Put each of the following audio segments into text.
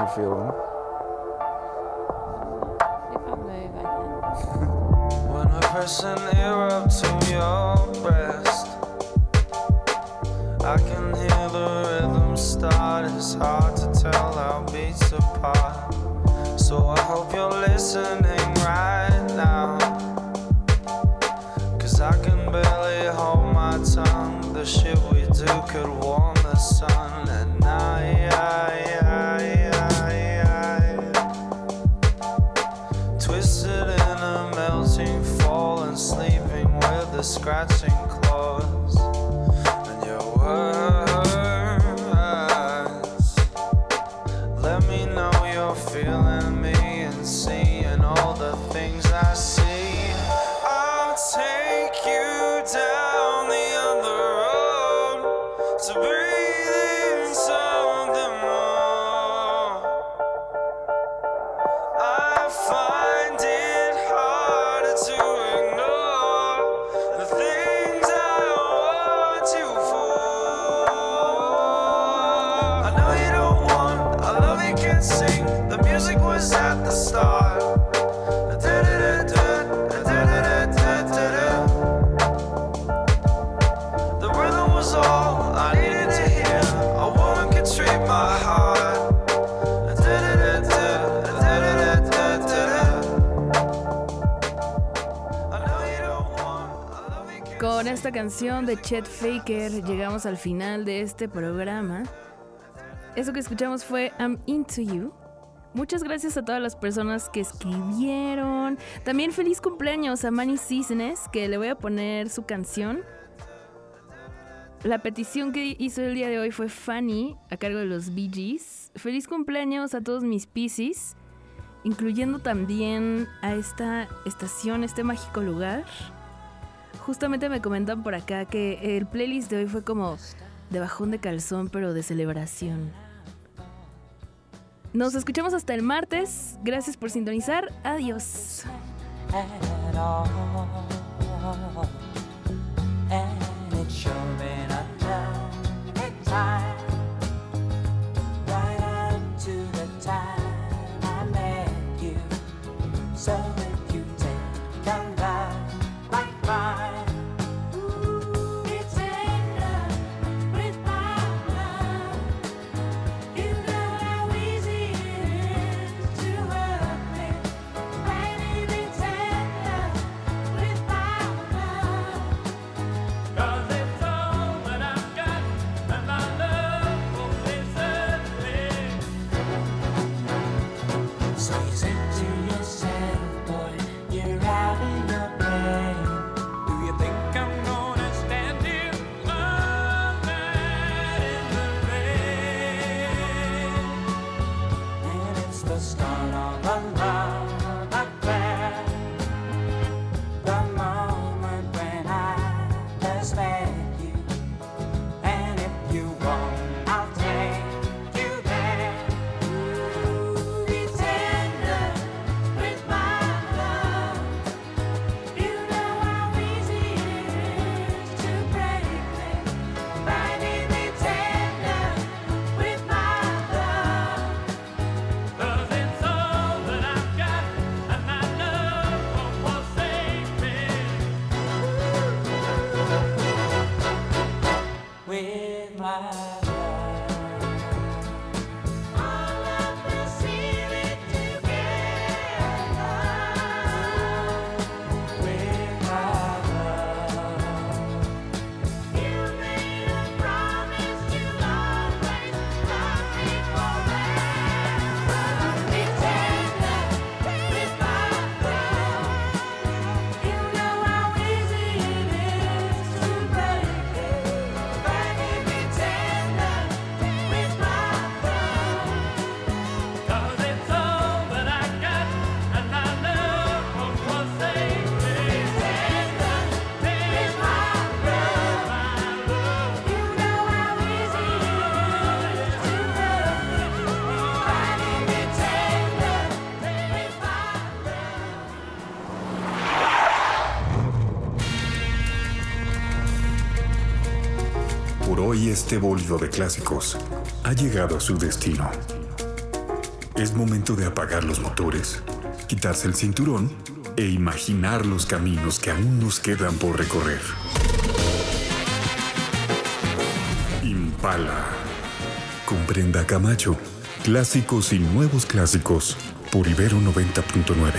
you're feeling. If I move, I can. When I press an ear up to your breast, I can hear the rhythm start. It's hard to tell our beats apart. So I hope you're listening right now, 'cause I can barely hold my tongue. The shit we do could warm the sun at night. Twisted in a melting fall and sleeping with the scratching claws. And your words let me know you're feeling me and seeing all the things I see. I'll take you down the other road to breathe in something more. I find it harder to ignore the things I want you for. I know you don't want, I love you can't sing. The music was at the start. The rhythm was all I needed to hear. A woman could treat my heart. Con esta canción de Chet Faker llegamos al final de este programa. Eso que escuchamos fue I'm Into You. Muchas gracias a todas las personas que escribieron. También feliz cumpleaños a Manny Cisnes, que le voy a poner su canción. La petición que hizo el día de hoy fue Fanny, a cargo de los Bee Gees. Feliz cumpleaños a todos mis Piscis, incluyendo también a esta estación, este mágico lugar. Justamente me comentan por acá que el playlist de hoy fue como de bajón de calzón, pero de celebración. Nos escuchamos hasta el martes. Gracias por sintonizar. Adiós. Por hoy este bólido de clásicos ha llegado a su destino. Es momento de apagar los motores, quitarse el cinturón e imaginar los caminos que aún nos quedan por recorrer. Impala. Con Brenda Camacho. Clásicos y nuevos clásicos por Ibero 90.9.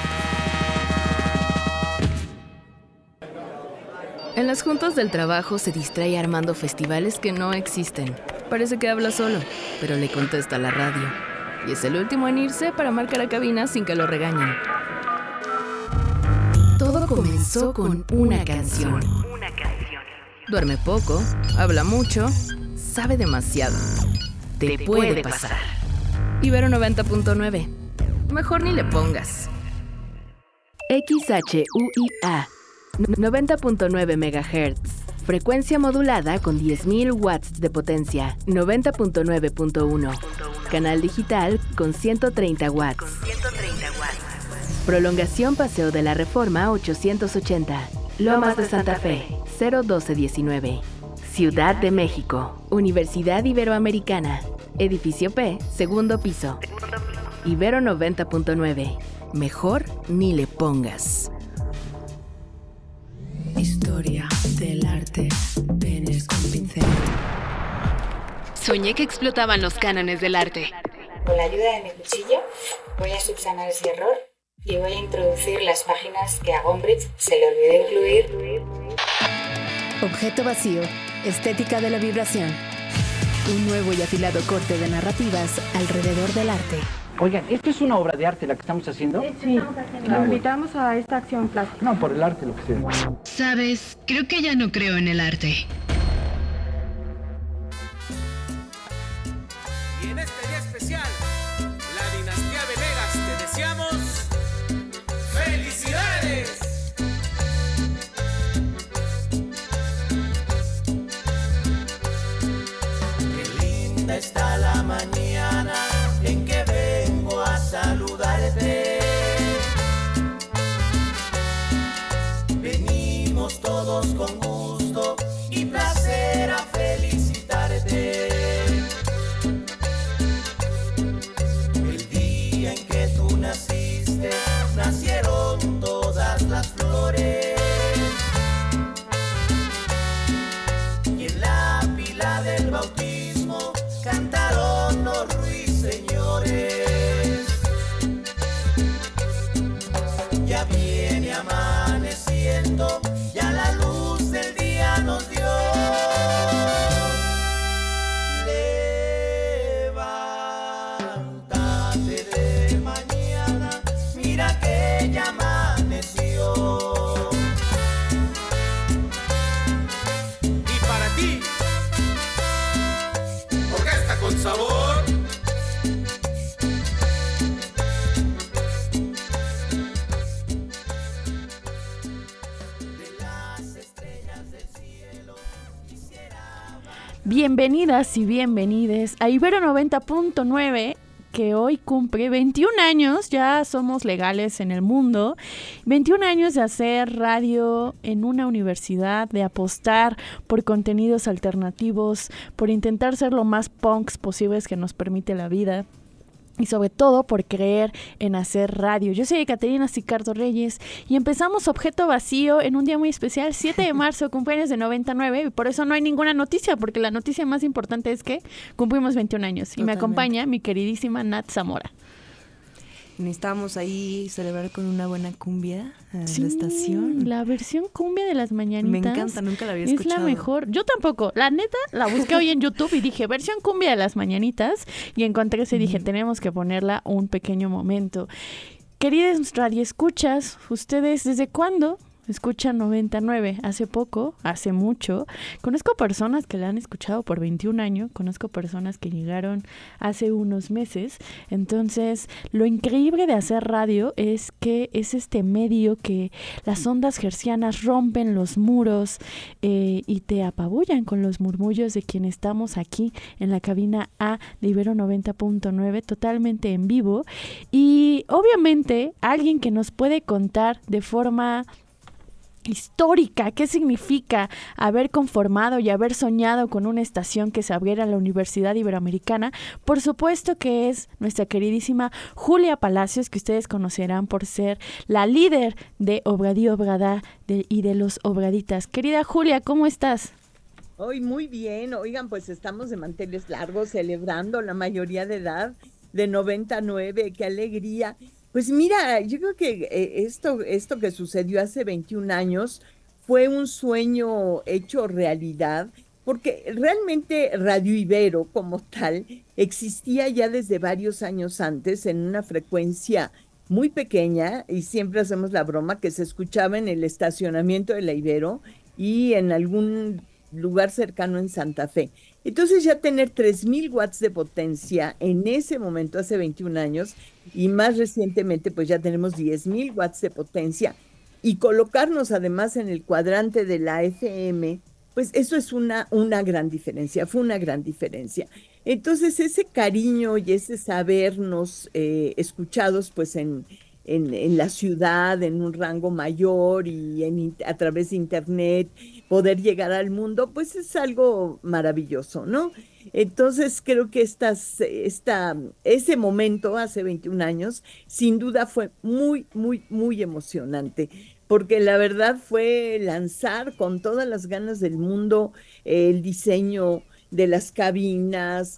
En las juntas del trabajo se distrae armando festivales que no existen. Parece que habla solo, pero le contesta a la radio. Y es el último en irse para marcar a cabina sin que lo regañen. Todo comenzó con una canción. Duerme poco, habla mucho, sabe demasiado. Te puede pasar. Ibero 90.9. Mejor ni le pongas. XHUIA 90.9 MHz. Frecuencia modulada con 10.000 watts de potencia. 90.9.1. Canal digital con 130 watts. Prolongación Paseo de la Reforma 880. Lomas de Santa Fe 01219. Ciudad de México. Universidad Iberoamericana. Edificio P, segundo piso. Ibero 90.9. Mejor ni le pongas. Historia del arte. Penes con pincel. Soñé que explotaban los cánones del arte. Con la ayuda de mi cuchillo voy a subsanar ese error y voy a introducir las páginas que a Gombrich se le olvidó incluir. Objeto vacío. Estética de la vibración. Un nuevo y afilado corte de narrativas alrededor del arte. Oigan, ¿esto es una obra de arte la que estamos haciendo? Sí, lo invitamos a esta acción plástica. No, por el arte, lo que sea. Sabes, creo que ya no creo en el arte. Y en este día especial, la dinastía Venegas, te deseamos ¡felicidades! Qué linda está la mañana en que vengo a saludarte. Venimos todos con gusto y placer a felicitarte. El día en que tú naciste, nacieron todas las flores. Y en la pila del bautismo cantaron los ruiseñores. Ya viene amaneciendo, ya la luz del día nos dio. Levántate de mañana, mira que ya amaneció. Y para ti, orquesta con sabor. Bienvenidas y bienvenides a Ibero 90.9, que hoy cumple 21 años, ya somos legales en el mundo, 21 años de hacer radio en una universidad, de apostar por contenidos alternativos, por intentar ser lo más punks posibles que nos permite la vida. Y sobre todo por creer en hacer radio. Yo soy Caterina Sicardo Reyes y empezamos Objeto Vacío en un día muy especial, 7 de marzo, cumpleaños de 99, y por eso no hay ninguna noticia, porque la noticia más importante es que cumplimos 21 años. Totalmente. Y me acompaña mi queridísima Nat Zamora. Necesitábamos ahí celebrar con una buena cumbia a la estación. La versión cumbia de las mañanitas. Me encanta, nunca la había escuchado. Es la mejor. Yo tampoco. La neta, la busqué hoy en YouTube y dije, versión cumbia de las mañanitas. Y encontré esa y dije, tenemos que ponerla un pequeño momento. Queridos radioescuchas, ¿ustedes desde cuándo escuchan 99? Hace poco, hace mucho. Conozco personas que la han escuchado por 21 años, conozco personas que llegaron hace unos meses. Entonces, lo increíble de hacer radio es que es este medio que las ondas hercianas rompen los muros y te apabullan con los murmullos de quienes estamos aquí en la cabina A de Ibero 90.9, totalmente en vivo. Y obviamente, alguien que nos puede contar de forma histórica. ¿Qué significa haber conformado y haber soñado con una estación que se abriera en la Universidad Iberoamericana? Por supuesto que es nuestra queridísima Julia Palacios, que ustedes conocerán por ser la líder de Obradí Obradá y de los Obraditas. Querida Julia, ¿cómo estás? Hoy muy bien, oigan, pues estamos de manteles largos celebrando la mayoría de edad de 99, qué alegría. Pues mira, yo creo que esto que sucedió hace 21 años fue un sueño hecho realidad, porque realmente Radio Ibero como tal existía ya desde varios años antes en una frecuencia muy pequeña, y siempre hacemos la broma que se escuchaba en el estacionamiento de la Ibero y en algún lugar cercano en Santa Fe. Entonces ya tener 3,000 watts de potencia en ese momento, hace 21 años, y más recientemente pues ya tenemos 10,000 watts de potencia, y colocarnos además en el cuadrante de la FM, pues eso es una gran diferencia, fue una gran diferencia. Entonces ese cariño y ese sabernos escuchados pues en la ciudad, en un rango mayor y a través de internet, poder llegar al mundo, pues es algo maravilloso, ¿no? Entonces creo que ese momento, hace 21 años, sin duda fue muy, muy, muy emocionante, porque la verdad fue lanzar con todas las ganas del mundo el diseño de las cabinas,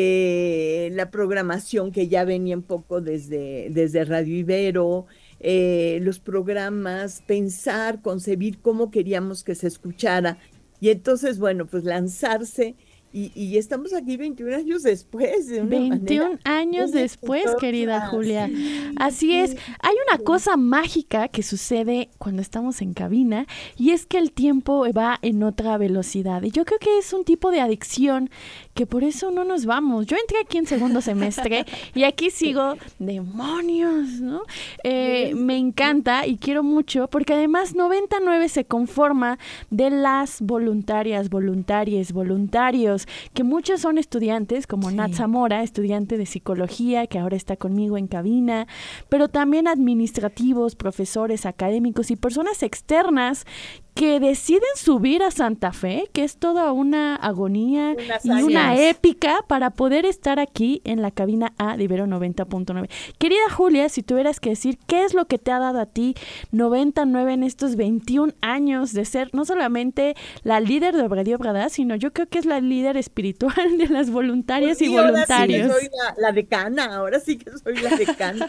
la programación que ya venía un poco desde Radio Ibero, los programas, pensar, concebir cómo queríamos que se escuchara. Y entonces, bueno, pues lanzarse, y estamos aquí 21 años después. 21 años después, querida Julia. Así es. Hay una cosa mágica que sucede cuando estamos en cabina, y es que el tiempo va en otra velocidad. Y yo creo que es un tipo de adicción que por eso no nos vamos. Yo entré aquí en segundo semestre y aquí sigo, demonios, ¿no? Me encanta y quiero mucho, porque además 99 se conforma de las voluntarias, voluntarios, que muchos son estudiantes, como Nat Zamora, estudiante de psicología, que ahora está conmigo en cabina, pero también administrativos, profesores, académicos y personas externas que deciden subir a Santa Fe, que es toda una agonía y una épica para poder estar aquí en la cabina A de Ibero 90.9. Querida Julia, si tuvieras que decir qué es lo que te ha dado a ti 99 en estos 21 años de ser no solamente la líder de Obradí Obradá, sino yo creo que es la líder espiritual de las voluntarias y voluntarios. Ahora sí que soy la decana, ahora sí que soy la decana.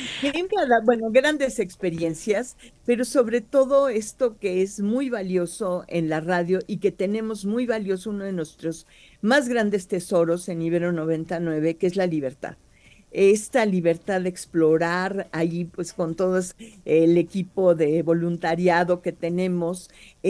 Bueno, grandes experiencias, pero sobre todo esto que es muy valioso en la radio y que tenemos muy valioso, uno de nuestros más grandes tesoros en Ibero 99, que es la libertad. Esta libertad de explorar ahí, pues con todo el equipo de voluntariado que tenemos,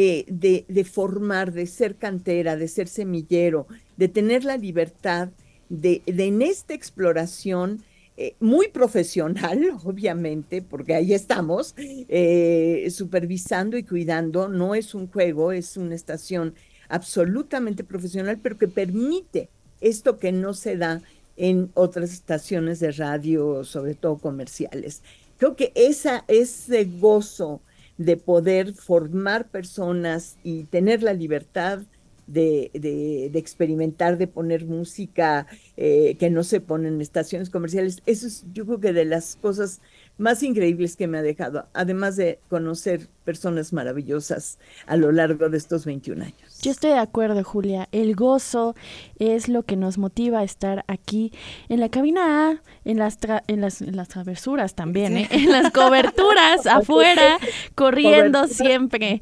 de formar, de ser cantera, de ser semillero, de tener la libertad de en esta exploración muy profesional, obviamente, porque ahí estamos supervisando y cuidando. No es un juego, es una estación absolutamente profesional, pero que permite esto que no se da en otras estaciones de radio, sobre todo comerciales. Creo que ese gozo de poder formar personas y tener la libertad de experimentar, de poner música que no se pone en estaciones comerciales, eso es, yo creo que de las cosas más increíbles que me ha dejado, además de conocer personas maravillosas a lo largo de estos 21 años. Yo estoy de acuerdo, Julia. El gozo es lo que nos motiva a estar aquí en la cabina A, en las travesuras también, en las coberturas afuera, corriendo siempre,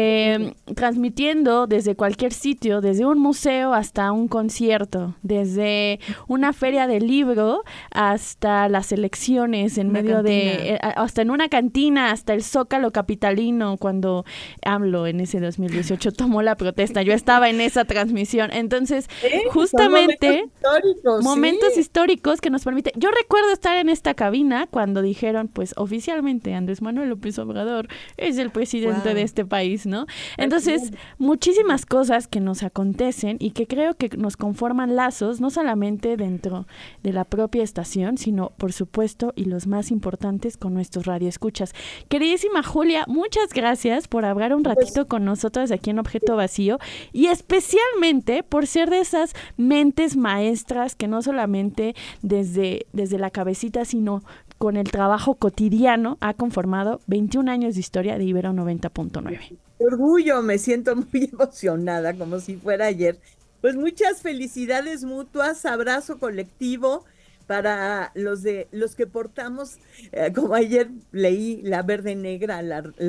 transmitiendo desde cualquier sitio, desde un museo hasta un concierto, desde una feria del libro hasta las elecciones en medio de, hasta en una cantina, hasta el Zócalo capitalino, cuando AMLO en ese 2018 tomó la protesta. Yo estaba en esa transmisión. Entonces, justamente, momentos históricos que nos permiten. Yo recuerdo estar en esta cabina cuando dijeron, pues, oficialmente Andrés Manuel López Obrador es el presidente de este país, ¿no? Entonces, muchísimas cosas que nos acontecen y que creo que nos conforman lazos, no solamente dentro de la propia estación, sino, por supuesto, y los más importantes, importantes con nuestros radioescuchas. Queridísima Julia, muchas gracias por hablar un ratito con nosotros aquí en Objeto Vacío y especialmente por ser de esas mentes maestras que no solamente desde la cabecita, sino con el trabajo cotidiano ha conformado 21 años de historia de Ibero 90.9. Qué orgullo, me siento muy emocionada, como si fuera ayer. Pues muchas felicidades mutuas, abrazo colectivo para los que portamos, como ayer leí, la verde negra,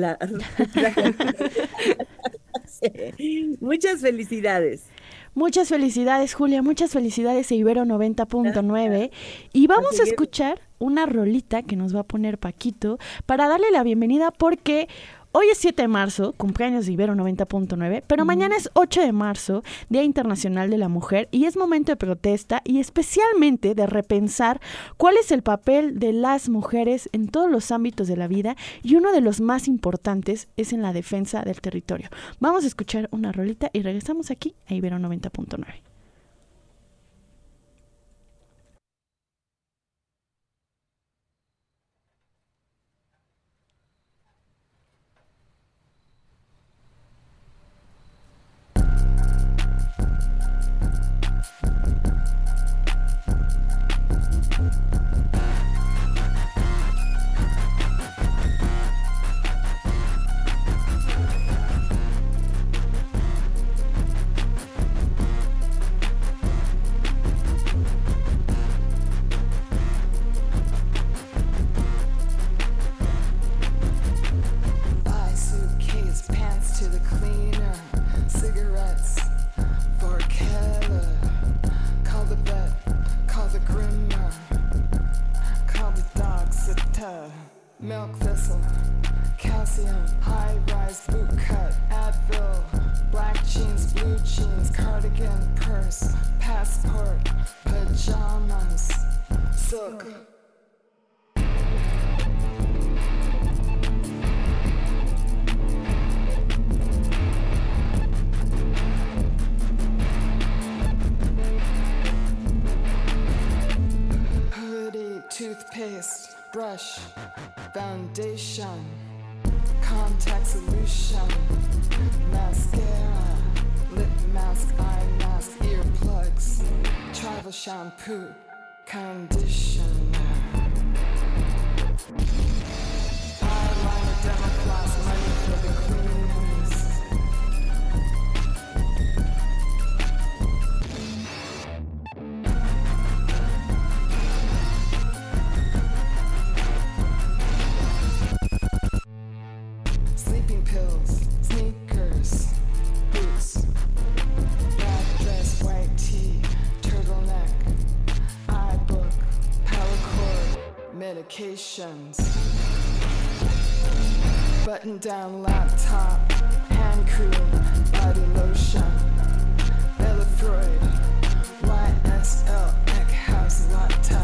Muchas felicidades. Muchas felicidades, Julia, muchas felicidades a Ibero 90.9 y vamos a escuchar una rolita que nos va a poner Paquito para darle la bienvenida porque hoy es 7 de marzo, cumpleaños de Ibero 90.9, pero mañana es 8 de marzo, Día Internacional de la Mujer, y es momento de protesta y especialmente de repensar cuál es el papel de las mujeres en todos los ámbitos de la vida y uno de los más importantes es en la defensa del territorio. Vamos a escuchar una rolita y regresamos aquí a Ibero 90.9. Milk thistle, calcium, high-rise boot cut, Advil, black jeans, blue jeans, cardigan, purse, passport, pajamas, silk. Hoodie, toothpaste, brush, foundation, contact solution, mascara, lip mask, eye mask, earplugs, travel shampoo, conditioner, eyeliner, Dermafloss, money for the queens. Sleeping pills, sneakers, boots, black dress, white tee, turtleneck, iBook, power cord, medications, button down laptop, hand cream, body lotion, Bellafroid, YSL, Eckhouse, Latta,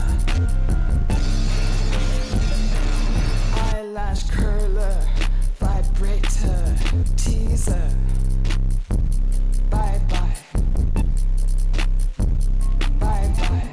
eyelash curler, vibrator, teaser, bye-bye, bye-bye.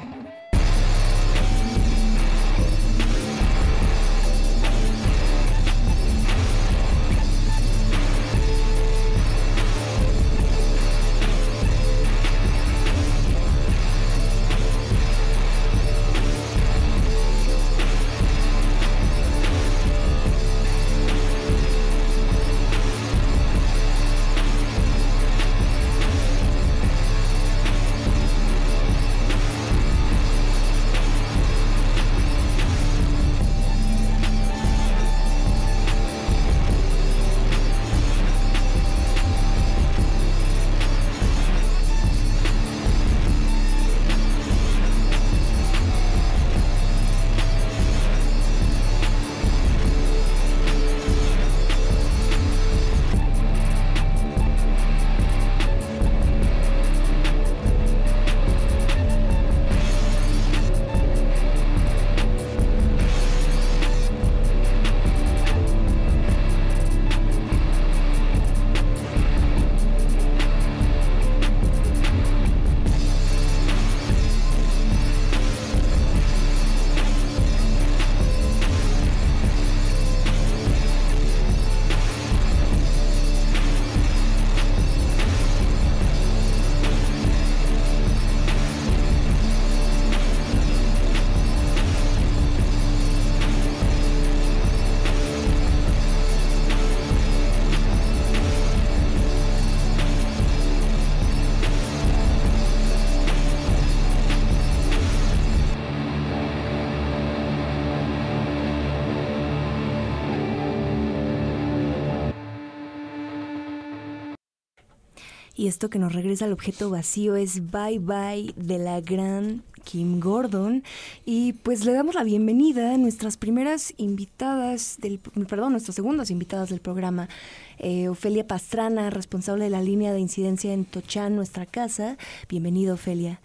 Y esto que nos regresa al objeto vacío es Bye Bye de la gran Kim Gordon. Y pues le damos la bienvenida a nuestras segundas invitadas del programa. Ofelia Pastrana, responsable de la línea de incidencia en Tochán, nuestra casa. Bienvenida, Ofelia.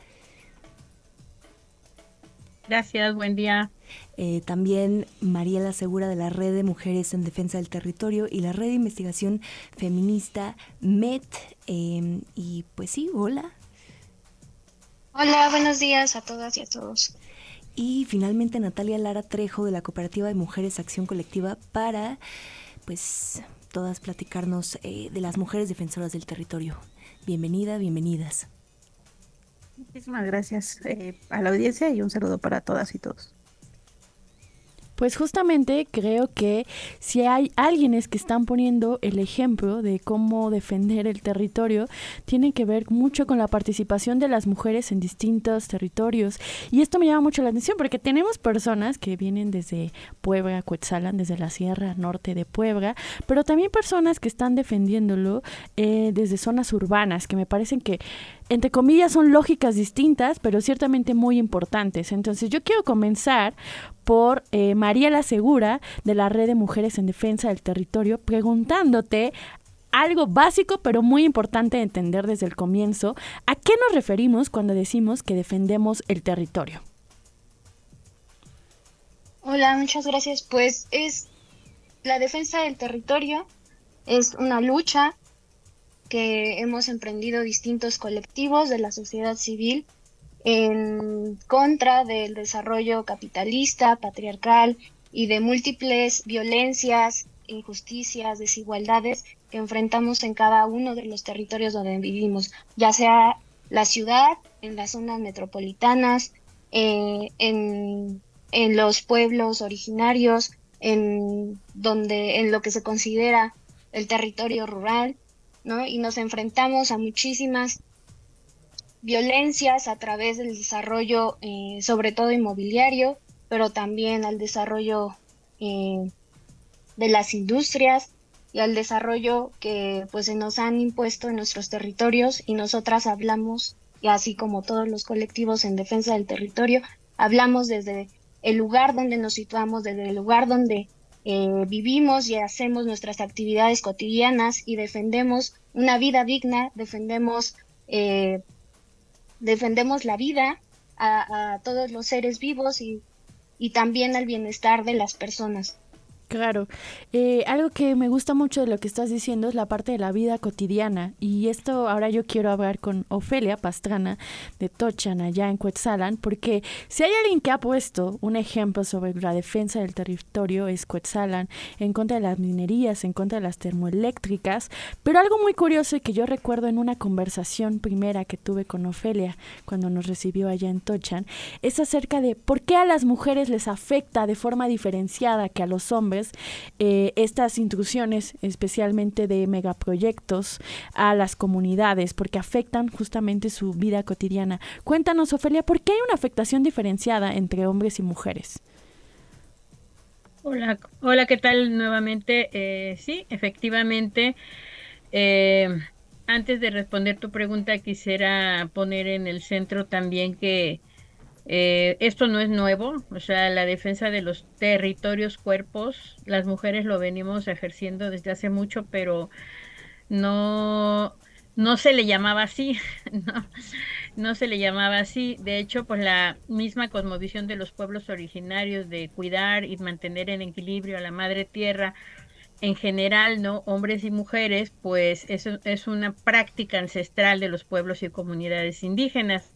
Gracias, buen día. También Mariela Segura de la Red de Mujeres en Defensa del Territorio y la Red de Investigación Feminista MET. Y pues sí, hola. Hola, buenos días a todas y a todos. Y finalmente Natalia Lara Trejo de la Cooperativa de Mujeres Acción Colectiva para, pues, todas platicarnos de las mujeres defensoras del territorio. Bienvenida, bienvenidas. Muchísimas gracias a la audiencia y un saludo para todas y todos. Pues justamente creo que si hay alguienes que están poniendo el ejemplo de cómo defender el territorio, tiene que ver mucho con la participación de las mujeres en distintos territorios. Y esto me llama mucho la atención porque tenemos personas que vienen desde Puebla, Cuetzalan, desde la Sierra Norte de Puebla, pero también personas que están defendiéndolo desde zonas urbanas, que me parecen que entre comillas son lógicas distintas, pero ciertamente muy importantes. Entonces yo quiero comenzar por Mariela Segura de la Red de Mujeres en Defensa del Territorio, preguntándote algo básico pero muy importante de entender desde el comienzo. ¿A qué nos referimos cuando decimos que defendemos el territorio? Hola, muchas gracias. Pues la defensa del territorio es una lucha que hemos emprendido distintos colectivos de la sociedad civil en contra del desarrollo capitalista, patriarcal y de múltiples violencias, injusticias, desigualdades que enfrentamos en cada uno de los territorios donde vivimos, ya sea la ciudad, en las zonas metropolitanas, en los pueblos originarios, en lo que se considera el territorio rural, ¿no? Y nos enfrentamos a muchísimas violencias a través del desarrollo, sobre todo inmobiliario, pero también al desarrollo de las industrias y al desarrollo que pues se nos han impuesto en nuestros territorios, y nosotras hablamos, y así como todos los colectivos en defensa del territorio, hablamos desde el lugar donde nos situamos, desde el lugar donde vivimos y hacemos nuestras actividades cotidianas, y defendemos una vida digna, defendemos la vida a todos los seres vivos y también al bienestar de las personas. Claro, algo que me gusta mucho de lo que estás diciendo es la parte de la vida cotidiana, y esto ahora yo quiero hablar con Ofelia Pastrana de Tochán, allá en Cuetzalan, porque si hay alguien que ha puesto un ejemplo sobre la defensa del territorio es Cuetzalan, en contra de las minerías, en contra de las termoeléctricas, pero algo muy curioso y que yo recuerdo en una conversación primera que tuve con Ofelia cuando nos recibió allá en Tochán, es acerca de por qué a las mujeres les afecta de forma diferenciada que a los hombres estas intrusiones, especialmente de megaproyectos, a las comunidades, porque afectan justamente su vida cotidiana. Cuéntanos, Ofelia, ¿por qué hay una afectación diferenciada entre hombres y mujeres? Hola, ¿qué tal nuevamente? Sí, efectivamente. Antes de responder tu pregunta, quisiera poner en el centro también que esto no es nuevo, o sea, la defensa de los territorios, cuerpos, las mujeres lo venimos ejerciendo desde hace mucho, pero no se le llamaba así, no se le llamaba así. De hecho, pues la misma cosmovisión de los pueblos originarios de cuidar y mantener en equilibrio a la madre tierra, en general, ¿no? Hombres y mujeres, pues eso es una práctica ancestral de los pueblos y comunidades indígenas.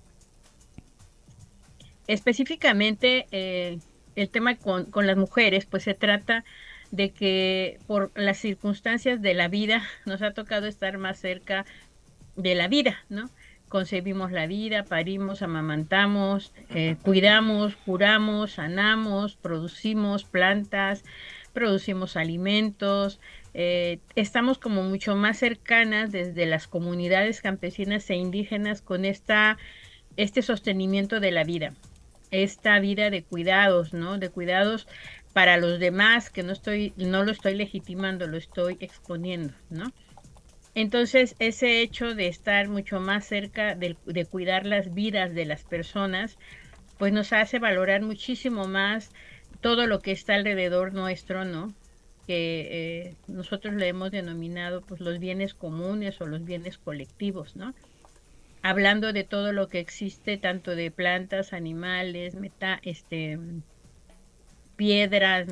Específicamente el tema con las mujeres, pues se trata de que por las circunstancias de la vida nos ha tocado estar más cerca de la vida, ¿no? Concebimos la vida, parimos, amamantamos, cuidamos, curamos, sanamos, producimos plantas, producimos alimentos, estamos como mucho más cercanas desde las comunidades campesinas e indígenas con este sostenimiento de la vida. Esta vida de cuidados, ¿no? De cuidados para los demás, que no lo estoy legitimando, lo estoy exponiendo, ¿no? Entonces, ese hecho de estar mucho más cerca de cuidar las vidas de las personas, pues nos hace valorar muchísimo más todo lo que está alrededor nuestro, ¿no? Que nosotros le hemos denominado pues los bienes comunes o los bienes colectivos, ¿no? Hablando de todo lo que existe, tanto de plantas, animales, piedras,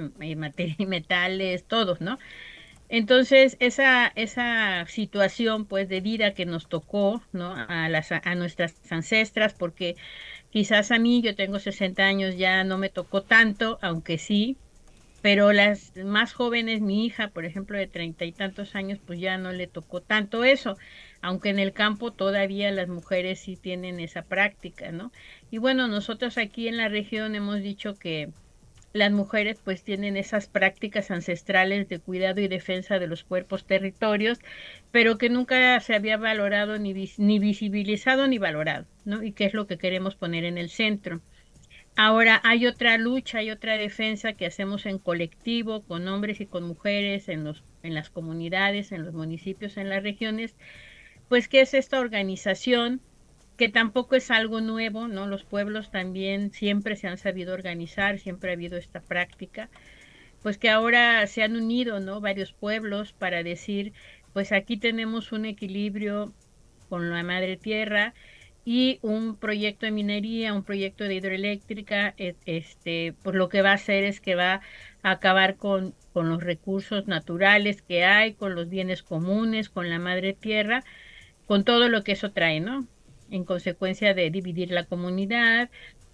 metales, todos, ¿no? Entonces, esa situación, pues, de vida que nos tocó, ¿no? A nuestras ancestras, porque quizás a mí, yo tengo 60 años, ya no me tocó tanto, aunque sí, pero las más jóvenes, mi hija, por ejemplo, de 30 y tantos años, pues ya no le tocó tanto eso, aunque en el campo todavía las mujeres sí tienen esa práctica, ¿no? Y bueno, nosotros aquí en la región hemos dicho que las mujeres pues tienen esas prácticas ancestrales de cuidado y defensa de los cuerpos territorios, pero que nunca se había valorado ni visibilizado ni valorado, ¿no? Y que es lo que queremos poner en el centro. Ahora hay otra lucha, hay otra defensa que hacemos en colectivo, con hombres y con mujeres, en las comunidades, en los municipios, en las regiones, pues que es esta organización que tampoco es algo nuevo, ¿no? Los pueblos también siempre se han sabido organizar, siempre ha habido esta práctica, pues que ahora se han unido, ¿no? Varios pueblos para decir, pues aquí tenemos un equilibrio con la madre tierra y un proyecto de minería, un proyecto de hidroeléctrica, pues lo que va a hacer es que va a acabar con los recursos naturales que hay, con los bienes comunes, con la madre tierra, con todo lo que eso trae, ¿no? En consecuencia de dividir la comunidad,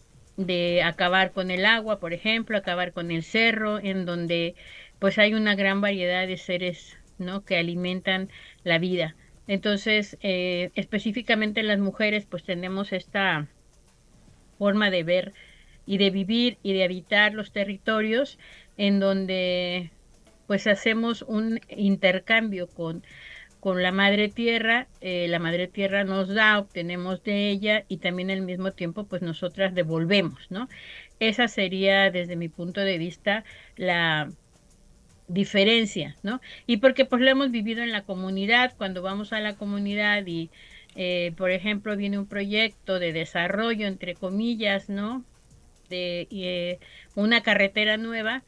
de acabar con el agua, por ejemplo, acabar con el cerro, en donde pues hay una gran variedad de seres, ¿no? Que alimentan la vida. Entonces, específicamente las mujeres, pues tenemos esta forma de ver y de vivir y de habitar los territorios en donde pues hacemos un intercambio con la madre tierra nos da, obtenemos de ella y también al mismo tiempo pues nosotras devolvemos, ¿no? Esa sería desde mi punto de vista la diferencia, ¿no? Y porque pues lo hemos vivido en la comunidad, cuando vamos a la comunidad y por ejemplo viene un proyecto de desarrollo entre comillas, ¿no? De una carretera nueva,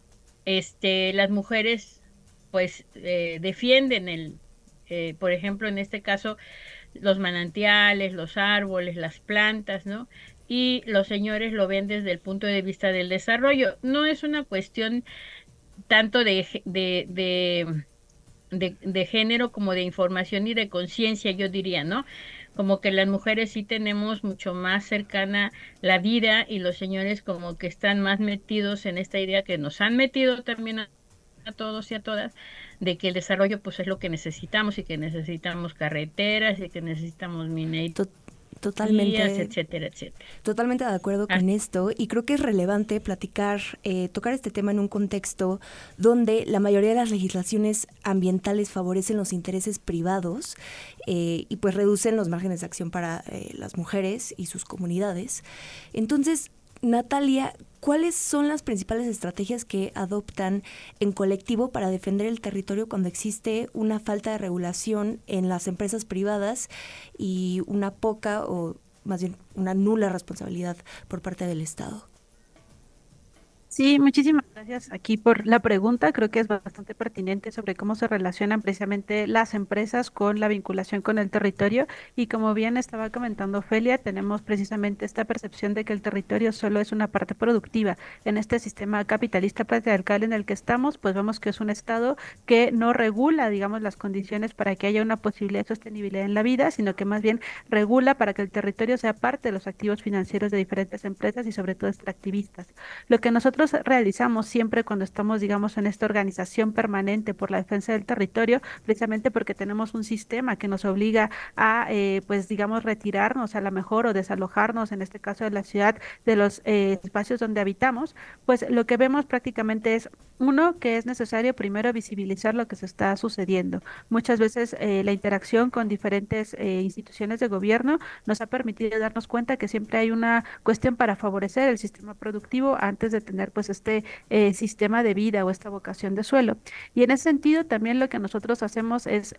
las mujeres pues defienden por ejemplo, en este caso, los manantiales, los árboles, las plantas, ¿no? Y los señores lo ven desde el punto de vista del desarrollo. No es una cuestión tanto de género como de información y de conciencia, yo diría, ¿no? Como que las mujeres sí tenemos mucho más cercana la vida y los señores como que están más metidos en esta idea que nos han metido también a todos y a todas, de que el desarrollo pues es lo que necesitamos y que necesitamos carreteras y que necesitamos minería, Totalmente, etcétera, etcétera. Totalmente de acuerdo con esto y creo que es relevante platicar, tocar este tema en un contexto donde la mayoría de las legislaciones ambientales favorecen los intereses privados y pues reducen los márgenes de acción para las mujeres y sus comunidades. Entonces, Natalia, ¿cuáles son las principales estrategias que adoptan en colectivo para defender el territorio cuando existe una falta de regulación en las empresas privadas y una poca o más bien una nula responsabilidad por parte del Estado? Sí, muchísimas gracias aquí por la pregunta. Creo que es bastante pertinente sobre cómo se relacionan precisamente las empresas con la vinculación con el territorio. Y como bien estaba comentando Ofelia, tenemos precisamente esta percepción de que el territorio solo es una parte productiva. En este sistema capitalista patriarcal en el que estamos, pues vemos que es un Estado que no regula, digamos, las condiciones para que haya una posibilidad de sostenibilidad en la vida, sino que más bien regula para que el territorio sea parte de los activos financieros de diferentes empresas y sobre todo extractivistas. Lo que nosotros realizamos siempre cuando estamos, digamos, en esta organización permanente por la defensa del territorio, precisamente porque tenemos un sistema que nos obliga a, pues, digamos, retirarnos a la mejor o desalojarnos, en este caso de la ciudad, de los espacios donde habitamos, pues lo que vemos prácticamente es, uno, que es necesario primero visibilizar lo que se está sucediendo. Muchas veces la interacción con diferentes instituciones de gobierno nos ha permitido darnos cuenta que siempre hay una cuestión para favorecer el sistema productivo antes de tener pues este sistema de vida o esta vocación de suelo. Y en ese sentido también lo que nosotros hacemos es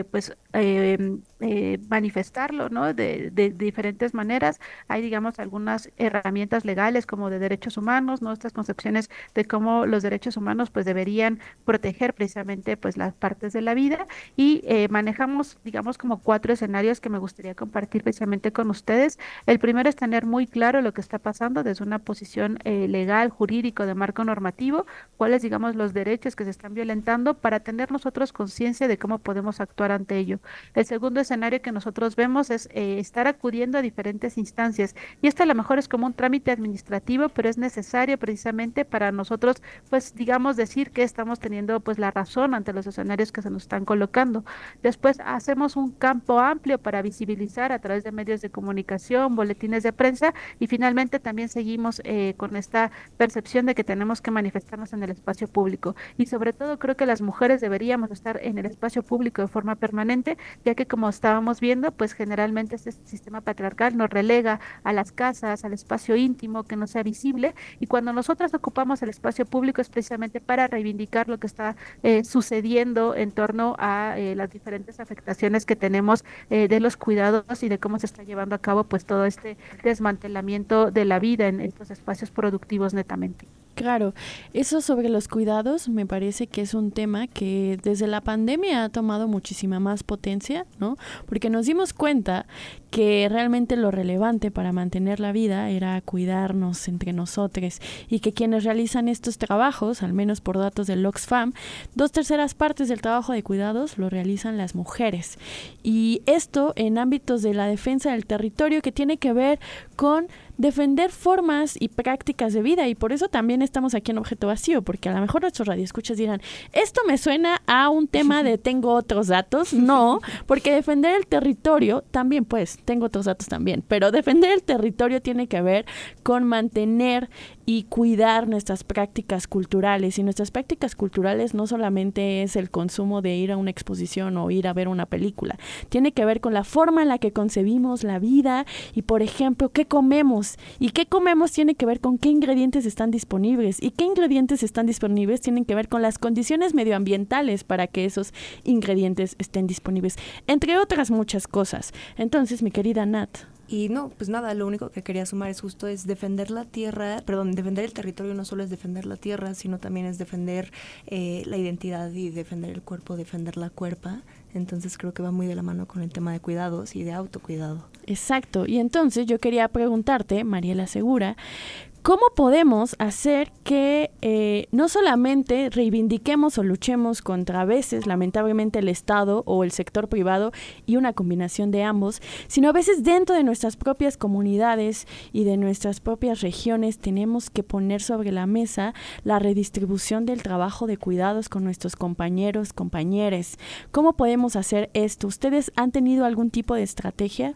manifestarlo, ¿no? De diferentes maneras. Hay, digamos, algunas herramientas legales como de derechos humanos, ¿no? Estas concepciones de cómo los derechos humanos pues deberían proteger precisamente pues las partes de la vida y manejamos, digamos, como 4 escenarios que me gustaría compartir precisamente con ustedes. El primero es tener muy claro lo que está pasando desde una posición legal, jurídico, de marco normativo, cuáles, digamos, los derechos que se están violentando para tener nosotros conciencia de cómo podemos actuar ante ello. El segundo escenario que nosotros vemos es estar acudiendo a diferentes instancias y esto a lo mejor es como un trámite administrativo, pero es necesario precisamente para nosotros, pues, digamos, decir que estamos teniendo pues la razón ante los escenarios que se nos están colocando. Después hacemos un campo amplio para visibilizar a través de medios de comunicación, boletines de prensa y finalmente también seguimos con esta percepción de que tenemos que manifestarnos en el espacio público y sobre todo creo que las mujeres deberíamos estar en el espacio público de forma permanente, ya que como estábamos viendo, pues generalmente este sistema patriarcal nos relega a las casas, al espacio íntimo, que no sea visible y cuando nosotras ocupamos el espacio público es precisamente para reivindicar lo que está sucediendo en torno a las diferentes afectaciones que tenemos de los cuidados y de cómo se está llevando a cabo pues todo este desmantelamiento de la vida en estos espacios productivos netamente. Claro, eso sobre los cuidados me parece que es un tema que desde la pandemia ha tomado muchísima más potencia, ¿no? Porque nos dimos cuenta que realmente lo relevante para mantener la vida era cuidarnos entre nosotros y que quienes realizan estos trabajos, al menos por datos del Oxfam, 2/3 partes del trabajo de cuidados lo realizan las mujeres. Y esto en ámbitos de la defensa del territorio que tiene que ver con defender formas y prácticas de vida y por eso también estamos aquí en Objeto Vacío, porque a lo mejor nuestros radioescuchas dirán, esto me suena a un tema de tengo otros datos. No, porque defender el territorio también, pues, tengo otros datos también, pero defender el territorio tiene que ver con mantener y cuidar nuestras prácticas culturales y nuestras prácticas culturales no solamente es el consumo de ir a una exposición o ir a ver una película, tiene que ver con la forma en la que concebimos la vida y por ejemplo, qué comemos y qué comemos tiene que ver con qué ingredientes están disponibles y qué ingredientes están disponibles tienen que ver con las condiciones medioambientales para que esos ingredientes estén disponibles, entre otras muchas cosas. Entonces, mi querida Nat. Y no, pues nada, lo único que quería sumar es justo es defender la tierra, defender el territorio no solo es defender la tierra, sino también es defender la identidad y defender el cuerpo, defender la cuerpa. Entonces creo que va muy de la mano con el tema de cuidados y de autocuidado. Exacto, y entonces yo quería preguntarte, Mariela Segura, ¿cómo podemos hacer que no solamente reivindiquemos o luchemos contra a veces, lamentablemente, el Estado o el sector privado y una combinación de ambos, sino a veces dentro de nuestras propias comunidades y de nuestras propias regiones tenemos que poner sobre la mesa la redistribución del trabajo de cuidados con nuestros compañeros, compañeres? ¿Cómo podemos hacer esto? ¿Ustedes han tenido algún tipo de estrategia?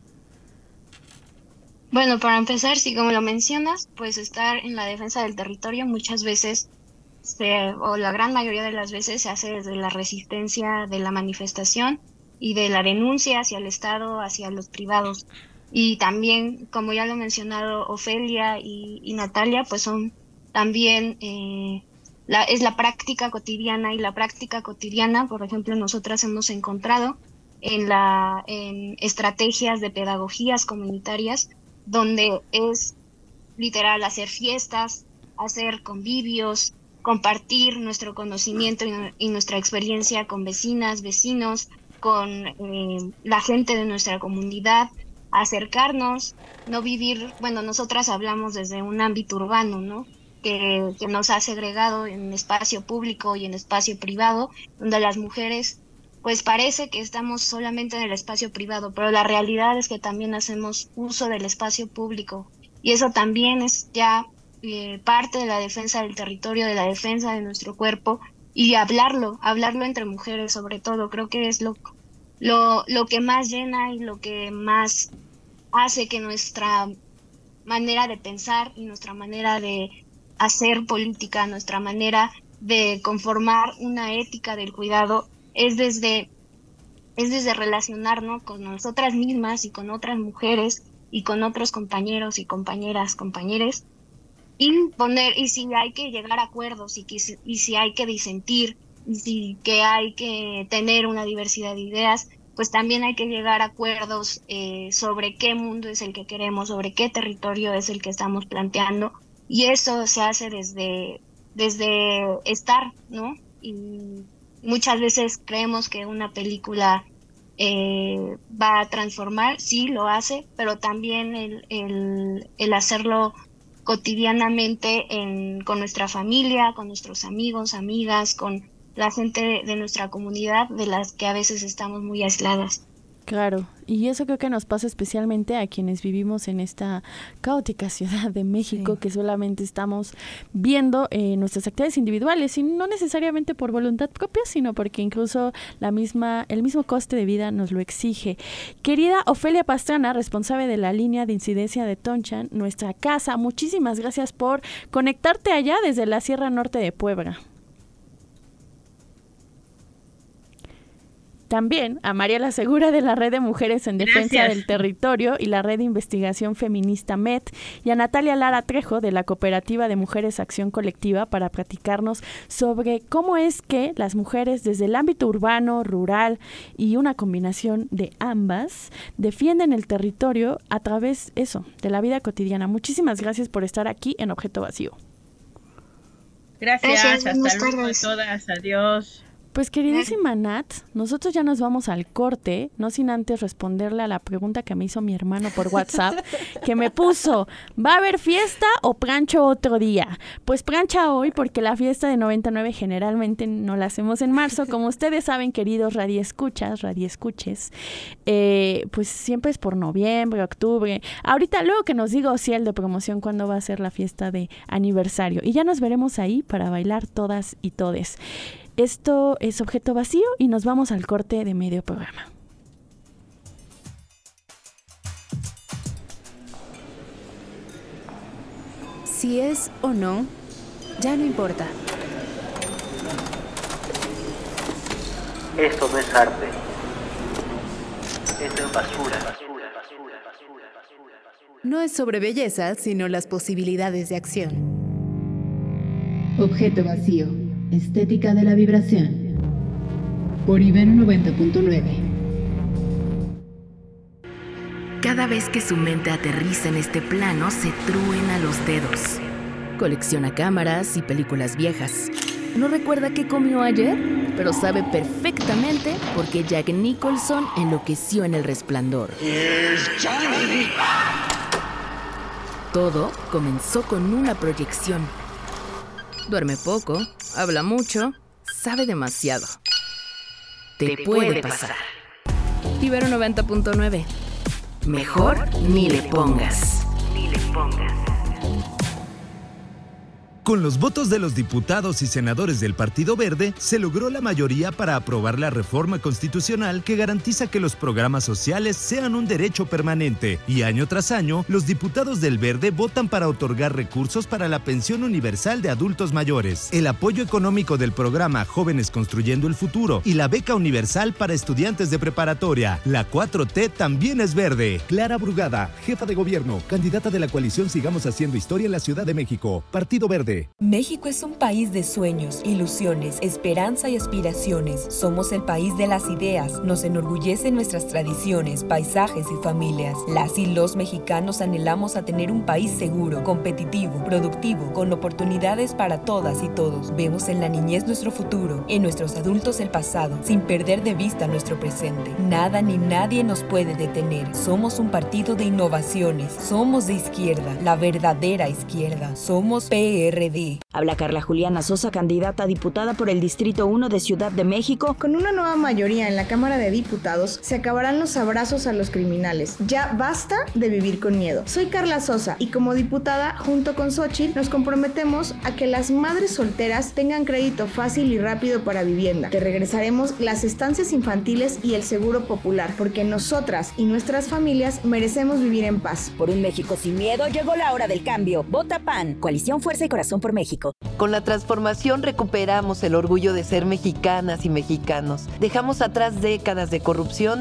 Bueno, para empezar, sí, como lo mencionas, pues estar en la defensa del territorio muchas veces, o la gran mayoría de las veces, se hace desde la resistencia de la manifestación y de la denuncia hacia el Estado, hacia los privados. Y también, como ya lo han mencionado Ofelia y Natalia, pues son también, es la práctica cotidiana, y la práctica cotidiana, por ejemplo, nosotras hemos encontrado en estrategias de pedagogías comunitarias, donde es literal hacer fiestas, hacer convivios, compartir nuestro conocimiento y nuestra experiencia con vecinas, vecinos, con la gente de nuestra comunidad, acercarnos, no vivir, bueno, nosotras hablamos desde un ámbito urbano, ¿no? Que nos ha segregado en espacio público y en espacio privado, donde las mujeres pues parece que estamos solamente en el espacio privado, pero la realidad es que también hacemos uso del espacio público y eso también es ya parte de la defensa del territorio, de la defensa de nuestro cuerpo y hablarlo entre mujeres sobre todo, creo que es lo que más llena y lo que más hace que nuestra manera de pensar y nuestra manera de hacer política, nuestra manera de conformar una ética del cuidado es desde relacionarnos con nosotras mismas y con otras mujeres y con otros compañeros y compañeras, compañeres, imponer, y si hay que llegar a acuerdos, y si hay que disentir, y si que hay que tener una diversidad de ideas, pues también hay que llegar a acuerdos sobre qué mundo es el que queremos, sobre qué territorio es el que estamos planteando, y eso se hace desde estar, ¿no? Y muchas veces creemos que una película va a transformar, sí lo hace, pero también el hacerlo cotidianamente con nuestra familia, con nuestros amigos, amigas, con la gente de nuestra comunidad, de las que a veces estamos muy aisladas. Claro, y eso creo que nos pasa especialmente a quienes vivimos en esta caótica ciudad de México, que solamente estamos viendo nuestras actividades individuales, y no necesariamente por voluntad propia, sino porque incluso el mismo coste de vida nos lo exige. Querida Ofelia Pastrana, responsable de la línea de incidencia de Tonchan, nuestra casa, muchísimas gracias por conectarte allá desde la Sierra Norte de Puebla. También a Mariela Segura de la Red de Mujeres en Defensa del Territorio y la Red de Investigación Feminista MED, y a Natalia Lara Trejo de la Cooperativa de Mujeres Acción Colectiva para platicarnos sobre cómo es que las mujeres desde el ámbito urbano, rural y una combinación de ambas defienden el territorio a través de la vida cotidiana. Muchísimas gracias por estar aquí en Objeto Vacío. Gracias, hasta luego a todas, adiós. Pues queridísima Nat, nosotros ya nos vamos al corte, no sin antes responderle a la pregunta que me hizo mi hermano por WhatsApp, que me puso, ¿va a haber fiesta o plancho otro día? Pues plancha hoy, porque la fiesta de 99 generalmente no la hacemos en marzo, como ustedes saben, queridos radioescuches, pues siempre es por noviembre, octubre. Ahorita luego que nos diga Ociel de promoción cuándo va a ser la fiesta de aniversario, y ya nos veremos ahí para bailar todas y todes. Esto es Objeto Vacío y nos vamos al corte de medio programa. Si es o no, ya no importa. Esto no es arte. Esto es basura. No es sobre belleza, sino las posibilidades de acción. Objeto Vacío. Estética de la vibración. Por Ibero 90.9. Cada vez que su mente aterriza en este plano, se truena los dedos. Colecciona cámaras y películas viejas. No recuerda qué comió ayer, pero sabe perfectamente por qué Jack Nicholson enloqueció en El Resplandor. Todo comenzó con una proyección. Duerme poco, habla mucho, sabe demasiado. Te puede pasar. Ibero 90.9. Mejor ni le pongas. Con los votos de los diputados y senadores del Partido Verde, se logró la mayoría para aprobar la reforma constitucional que garantiza que los programas sociales sean un derecho permanente. Y año tras año, los diputados del Verde votan para otorgar recursos para la pensión universal de adultos mayores, el apoyo económico del programa Jóvenes Construyendo el Futuro y la beca universal para estudiantes de preparatoria. La 4T también es verde. Clara Brugada, jefa de gobierno, candidata de la coalición Sigamos Haciendo Historia en la Ciudad de México. Partido Verde. México es un país de sueños, ilusiones, esperanza y aspiraciones. Somos el país de las ideas. Nos enorgullecen nuestras tradiciones, paisajes y familias. Las y los mexicanos anhelamos a tener un país seguro, competitivo, productivo, con oportunidades para todas y todos. Vemos en la niñez nuestro futuro, en nuestros adultos el pasado, sin perder de vista nuestro presente. Nada ni nadie nos puede detener. Somos un partido de innovaciones. Somos de izquierda, la verdadera izquierda. Somos PRD. Habla Carla Juliana Sosa, candidata a diputada por el Distrito 1 de Ciudad de México. Con una nueva mayoría en la Cámara de Diputados, se acabarán los abrazos a los criminales. Ya basta de vivir con miedo. Soy Carla Sosa y como diputada, junto con Xóchitl, nos comprometemos a que las madres solteras tengan crédito fácil y rápido para vivienda, que regresaremos las estancias infantiles y el seguro popular, porque nosotras y nuestras familias merecemos vivir en paz. Por un México sin miedo, llegó la hora del cambio. Vota PAN, Coalición Fuerza y Corazón por México. Con la transformación recuperamos el orgullo de ser mexicanas y mexicanos. Dejamos atrás décadas de corrupción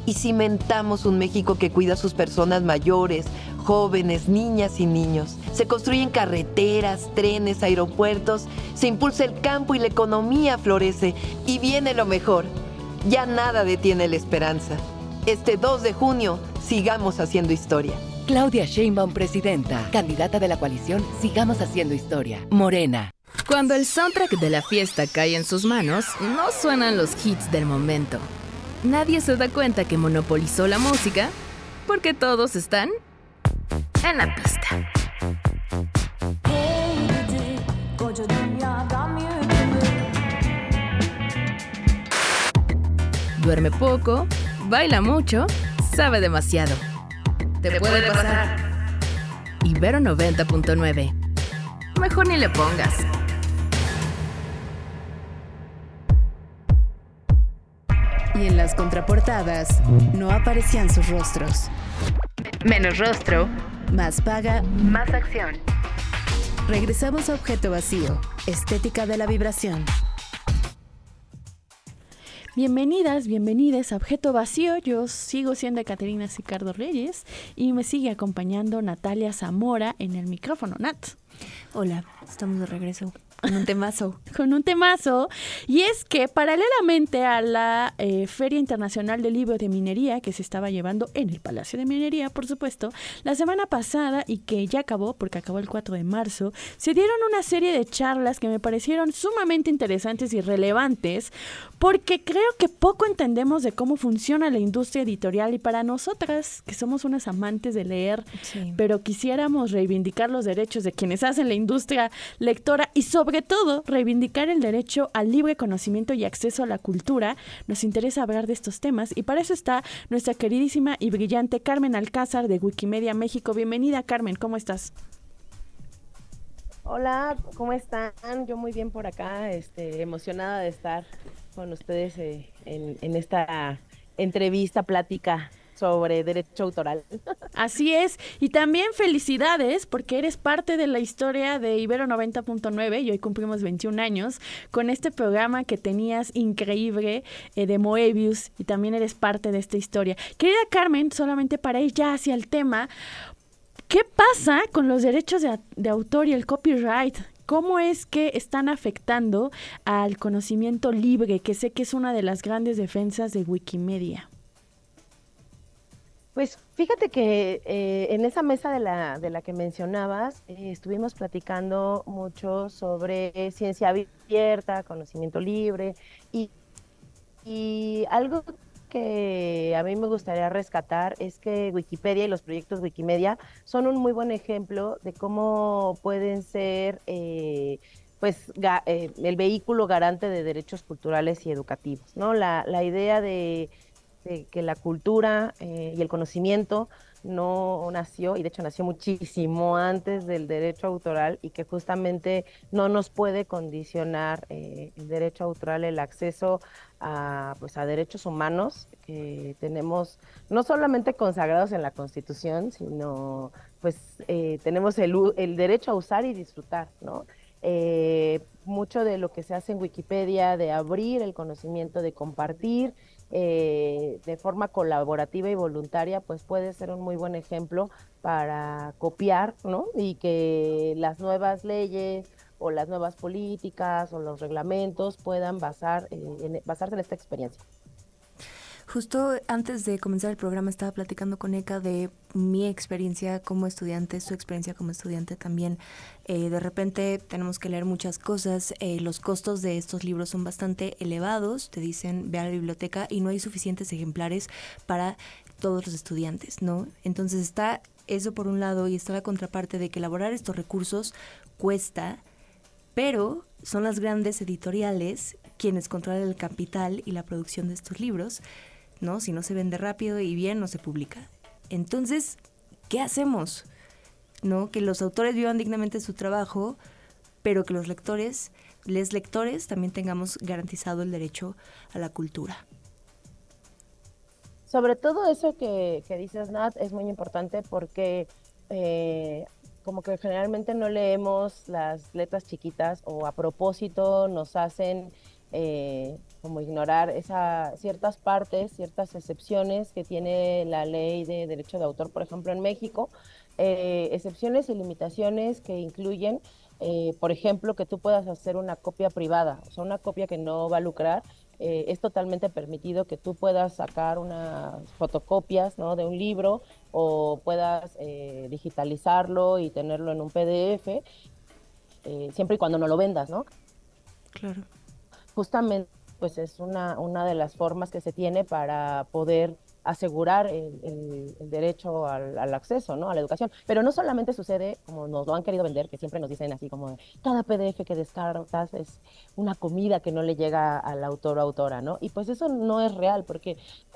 y cimentamos un México que cuida a sus personas mayores, jóvenes, niñas y niños. Se construyen carreteras, trenes, aeropuertos, se impulsa el campo y la economía florece. Y viene lo mejor, ya nada detiene la esperanza. Este 2 de junio, sigamos haciendo historia. Claudia Sheinbaum, presidenta, candidata de la coalición Sigamos Haciendo Historia, Morena. Cuando el soundtrack de la fiesta cae en sus manos, no suenan los hits del momento. Nadie se da cuenta que monopolizó la música porque todos están en la pista. Duerme poco, baila mucho, sabe demasiado. Te puede pasar. Ibero 90.9. Mejor ni le pongas. Y en las contraportadas no aparecían sus rostros. Menos rostro, Más paga, más acción. regresamos a Objeto Vacío, estética de la vibración. Bienvenidas, bienvenides a Objeto Vacío. Yo sigo siendo Caterina Sicardo Reyes y me sigue acompañando Natalia Zamora en el micrófono. Nat. Hola, estamos de regreso con un temazo. Con un temazo. Y es que paralelamente a la Feria Internacional del Libro de Minería que se estaba llevando en el Palacio de Minería, por supuesto, la semana pasada y que ya acabó, porque acabó el 4 de marzo, se dieron una serie de charlas que me parecieron sumamente interesantes y relevantes porque creo que poco entendemos de cómo funciona la industria editorial y para nosotras, que somos unas amantes de leer, pero quisiéramos reivindicar los derechos de quienes hacen la industria lectora y sobre todo reivindicar el derecho al libre conocimiento y acceso a la cultura, nos interesa hablar de estos temas y para eso está nuestra queridísima y brillante Carmen Alcázar de Wikimedia México. Bienvenida, Carmen, ¿cómo estás? Hola, ¿cómo están? Yo muy bien por acá, emocionada de estar con ustedes en esta entrevista, plática sobre derecho autoral. Así es, y también felicidades porque eres parte de la historia de Ibero 90.9 y hoy cumplimos 21 años con este programa que tenías increíble de Moebius y también eres parte de esta historia. Querida Carmen, solamente para ir ya hacia el tema, ¿qué pasa con los derechos de autor y el copyright? ¿Cómo es que están afectando al conocimiento libre, que sé que es una de las grandes defensas de Wikimedia? Pues fíjate que en esa mesa de la que mencionabas, estuvimos platicando mucho sobre ciencia abierta, conocimiento libre y algo que a mí me gustaría rescatar es que Wikipedia y los proyectos Wikimedia son un muy buen ejemplo de cómo pueden ser el vehículo garante de derechos culturales y educativos, ¿no? La idea de que la cultura y el conocimiento no nació, y de hecho nació muchísimo antes del derecho autoral y que justamente no nos puede condicionar el derecho autoral el acceso a derechos humanos que tenemos no solamente consagrados en la Constitución, sino tenemos el derecho a usar y disfrutar, ¿no? Mucho de lo que se hace en Wikipedia, de abrir el conocimiento, de compartir de forma colaborativa y voluntaria, pues puede ser un muy buen ejemplo para copiar, ¿no? Y que las nuevas leyes o las nuevas políticas o los reglamentos puedan basarse en esta experiencia. Justo antes de comenzar el programa estaba platicando con Eka de mi experiencia como estudiante, su experiencia como estudiante también. De repente tenemos que leer muchas cosas, los costos de estos libros son bastante elevados, te dicen ve a la biblioteca y no hay suficientes ejemplares para todos los estudiantes, ¿no? Entonces está eso por un lado y está la contraparte de que elaborar estos recursos cuesta, pero son las grandes editoriales quienes controlan el capital y la producción de estos libros, ¿no? Si no se vende rápido y bien, no se publica. Entonces, ¿qué hacemos? ¿No? Que los autores vivan dignamente su trabajo, pero que los lectores también tengamos garantizado el derecho a la cultura. Sobre todo eso que dices, Nat, es muy importante porque como que generalmente no leemos las letras chiquitas o a propósito nos hacen como ignorar ciertas partes, ciertas excepciones que tiene la ley de derecho de autor, por ejemplo, en México, excepciones y limitaciones que incluyen, por ejemplo, que tú puedas hacer una copia privada, o sea, una copia que no va a lucrar. Es totalmente permitido que tú puedas sacar unas fotocopias, ¿no?, de un libro, o puedas digitalizarlo y tenerlo en un PDF, siempre y cuando no lo vendas, ¿no? Claro. Justamente, pues es una de las formas que se tiene para poder asegurar el derecho al acceso, ¿no?, a la educación. Pero no solamente sucede como nos lo han querido vender, que siempre nos dicen así como cada PDF que descargas es una comida que no le llega al autor o autora, ¿no? Y pues eso no es real, porque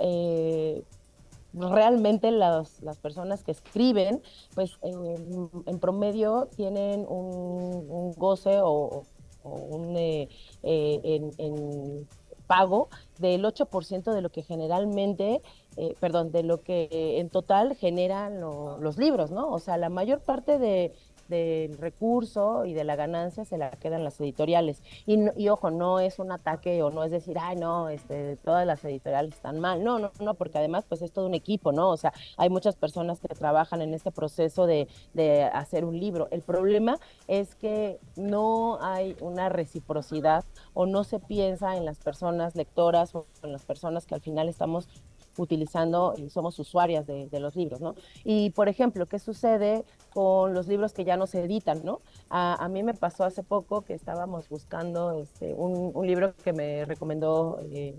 realmente las personas que escriben, pues en promedio tienen un goce o un en pago del 8% de lo que generalmente, de lo que en total generan los libros, ¿no? O sea, la mayor parte del recurso y de la ganancia se la quedan las editoriales. Y ojo, no es un ataque o no es decir, ay, no, todas las editoriales están mal. No, porque además pues es todo un equipo, ¿no? O sea, hay muchas personas que trabajan en este proceso de hacer un libro. El problema es que no hay una reciprocidad o no se piensa en las personas lectoras o en las personas que al final estamos utilizando y somos usuarias de los libros, ¿no? Y, por ejemplo, ¿qué sucede con los libros que ya no se editan, ¿no? A mí me pasó hace poco que estábamos buscando un libro que me recomendó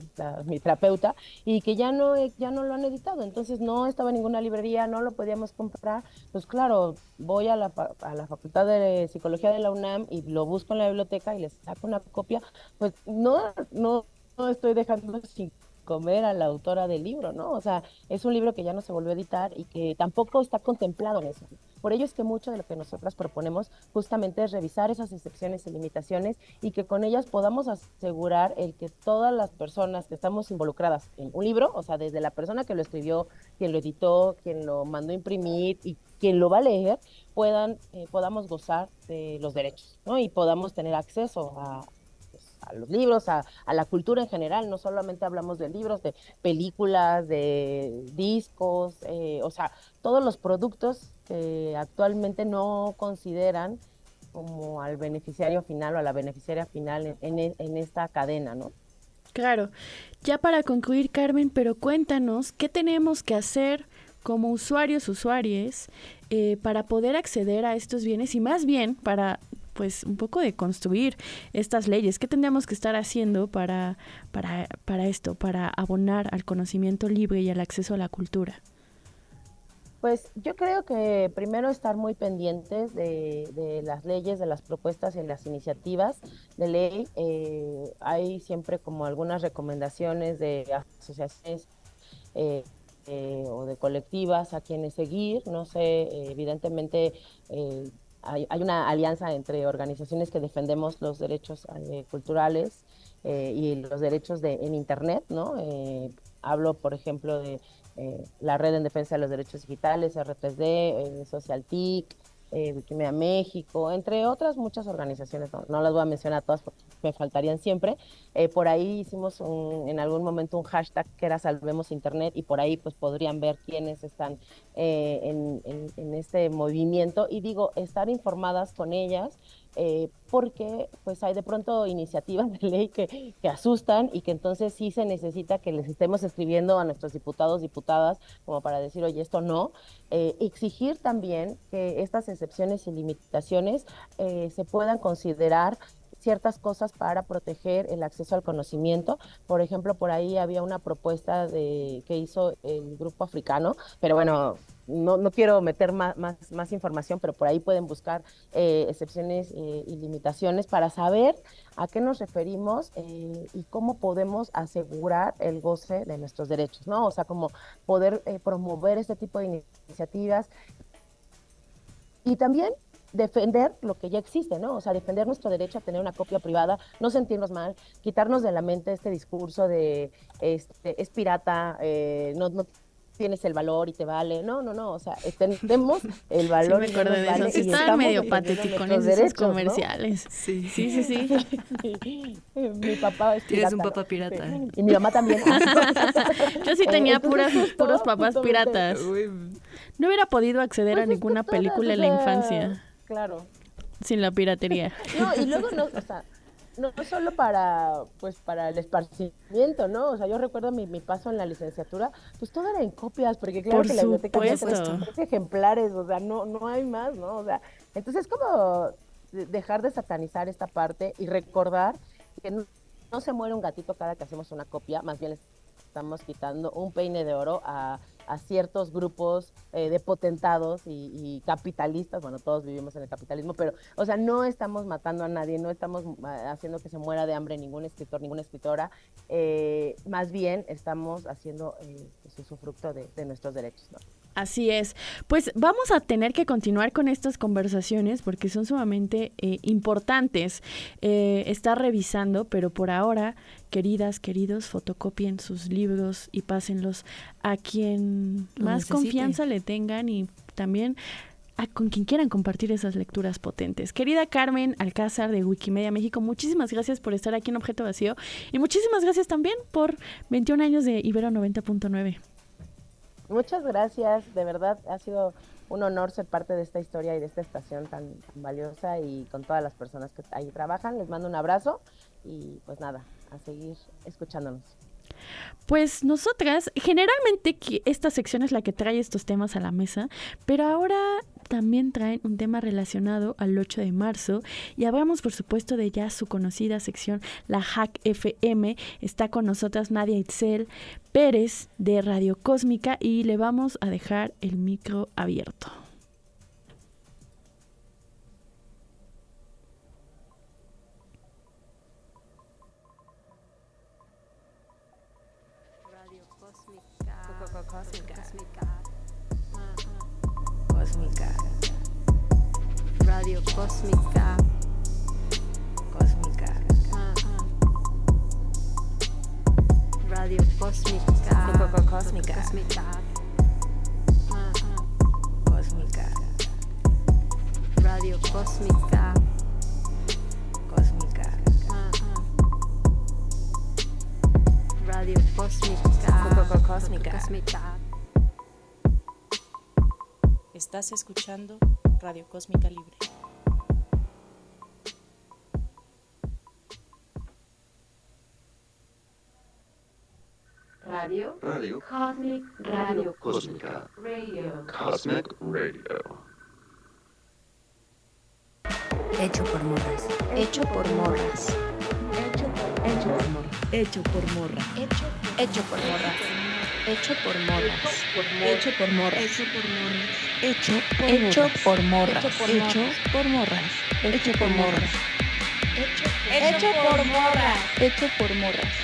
mi terapeuta y que ya no lo han editado, entonces no estaba en ninguna librería, no lo podíamos comprar. Pues claro, voy a la Facultad de Psicología de la UNAM y lo busco en la biblioteca y les saco una copia. Pues no estoy dejando sin comer a la autora del libro, ¿no? O sea, es un libro que ya no se volvió a editar y que tampoco está contemplado en eso. Por ello es que mucho de lo que nosotras proponemos justamente es revisar esas excepciones y limitaciones y que con ellas podamos asegurar el que todas las personas que estamos involucradas en un libro, o sea, desde la persona que lo escribió, quien lo editó, quien lo mandó a imprimir y quien lo va a leer, podamos gozar de los derechos, ¿no? Y podamos tener acceso a los libros, a la cultura en general. No solamente hablamos de libros, de películas, de discos, o sea, todos los productos que actualmente no consideran como al beneficiario final o a la beneficiaria final en esta cadena, ¿no? Claro. Ya para concluir, Carmen, pero cuéntanos, ¿qué tenemos que hacer como usuarios, usuarias, para poder acceder a estos bienes y más bien para pues un poco de construir estas leyes? ¿Qué tendríamos que estar haciendo para esto, para abonar al conocimiento libre y al acceso a la cultura? Pues yo creo que primero estar muy pendientes de las leyes, de las propuestas y las iniciativas de ley. Hay siempre como algunas recomendaciones de asociaciones o de colectivas a quienes seguir. No sé, evidentemente hay una alianza entre organizaciones que defendemos los derechos culturales y los derechos en Internet, ¿no? Hablo, por ejemplo, de la Red en Defensa de los Derechos Digitales, R3D, SocialTIC, Wikimedia México, entre otras muchas organizaciones. No las voy a mencionar todas porque me faltarían siempre. Por ahí hicimos en algún momento un hashtag que era Salvemos Internet y por ahí pues podrían ver quiénes están en este movimiento y digo, estar informadas con ellas porque pues hay de pronto iniciativas de ley que asustan y que entonces sí se necesita que les estemos escribiendo a nuestros diputados, diputadas, como para decir, oye, esto no. Exigir también que estas excepciones y limitaciones se puedan considerar ciertas cosas para proteger el acceso al conocimiento. Por ejemplo, por ahí había una propuesta que hizo el Grupo Africano, pero bueno, no quiero meter más información, pero por ahí pueden buscar excepciones y limitaciones para saber a qué nos referimos y cómo podemos asegurar el goce de nuestros derechos, ¿no? O sea, como poder promover este tipo de iniciativas y también defender lo que ya existe, ¿no? O sea, defender nuestro derecho a tener una copia privada, no sentirnos mal, quitarnos de la mente este discurso de es pirata, no tienes el valor y te vale. No, o sea, tenemos el valor. Sí, me acordé de eso. Sí, estaban medio pateticones esos comerciales. ¿No? Sí. Mi papá es pirata. Tienes un papá pirata. Sí. Y mi mamá también. Yo sí tenía Entonces, puros papás justo, piratas. No hubiera podido acceder a ninguna película en la infancia. Claro. Sin la piratería. No, y luego no, o sea, no solo para el esparcimiento, ¿no? O sea, yo recuerdo mi paso en la licenciatura, pues todo era en copias, porque claro Por que la biblioteca tenía supuesto. 3 ejemplares, o sea, no hay más, ¿no? O sea, entonces es como dejar de satanizar esta parte y recordar que no se muere un gatito cada que hacemos una copia, más bien estamos quitando un peine de oro a ciertos grupos de potentados y capitalistas. Bueno, todos vivimos en el capitalismo, pero, o sea, no estamos matando a nadie, no estamos haciendo que se muera de hambre ningún escritor, ninguna escritora, más bien estamos haciendo usufructo de nuestros derechos, ¿no? Así es. Pues vamos a tener que continuar con estas conversaciones porque son sumamente importantes estar revisando, pero por ahora, queridas, queridos, fotocopien sus libros y pásenlos a quien más confianza le tengan y también con quien quieran compartir esas lecturas potentes. Querida Carmen Alcázar de Wikimedia México, muchísimas gracias por estar aquí en Objeto Vacío y muchísimas gracias también por 21 años de Ibero 90.9. Muchas gracias, de verdad ha sido un honor ser parte de esta historia y de esta estación tan valiosa y con todas las personas que ahí trabajan. Les mando un abrazo y pues nada, a seguir escuchándonos. Pues nosotras, generalmente esta sección es la que trae estos temas a la mesa, pero ahora también traen un tema relacionado al 8 de marzo y hablamos por supuesto de ya su conocida sección, la Hack FM. Está con nosotras Nadia Itzel Pérez de Radio Cósmica y le vamos a dejar el micro abierto. Radio Cósmica. Cósmica. Radio Cósmica. Cósmica. Cósmica. Radio Cósmica. Cósmica. Radio Cósmica. Cósmica. Estás escuchando Radio Cósmica Libre. Radio Cosmic Radio Cósmica Radio Cosmic Radio. Hecho por morras. Hecho por morras. Hecho por morras. Hecho por morra. Hecho por morras. Hecho por morras. Hecho por morras. Hecho por morras. Hecho por morras. Hecho por morras. Hecho por morras. Hecho por morras.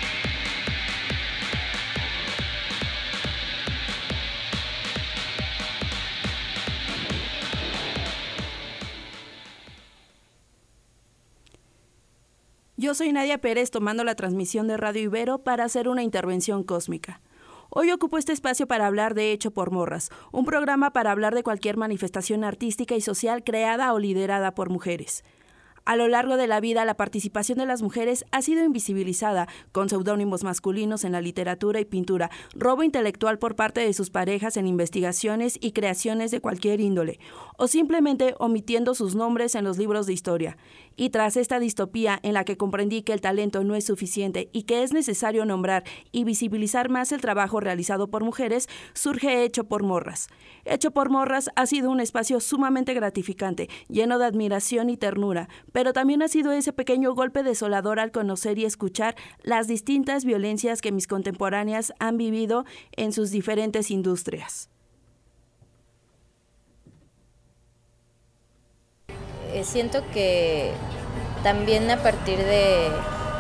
Yo soy Nadia Pérez, tomando la transmisión de Radio Ibero para hacer una intervención cósmica. Hoy ocupo este espacio para hablar de Hecho por Morras, un programa para hablar de cualquier manifestación artística y social creada o liderada por mujeres. A lo largo de la vida, la participación de las mujeres ha sido invisibilizada, con seudónimos masculinos en la literatura y pintura, robo intelectual por parte de sus parejas en investigaciones y creaciones de cualquier índole, o simplemente omitiendo sus nombres en los libros de historia. Y tras esta distopía en la que comprendí que el talento no es suficiente y que es necesario nombrar y visibilizar más el trabajo realizado por mujeres, surge Hecho por Morras. Hecho por Morras ha sido un espacio sumamente gratificante, lleno de admiración y ternura, pero también ha sido ese pequeño golpe desolador al conocer y escuchar las distintas violencias que mis contemporáneas han vivido en sus diferentes industrias. Siento que también a partir de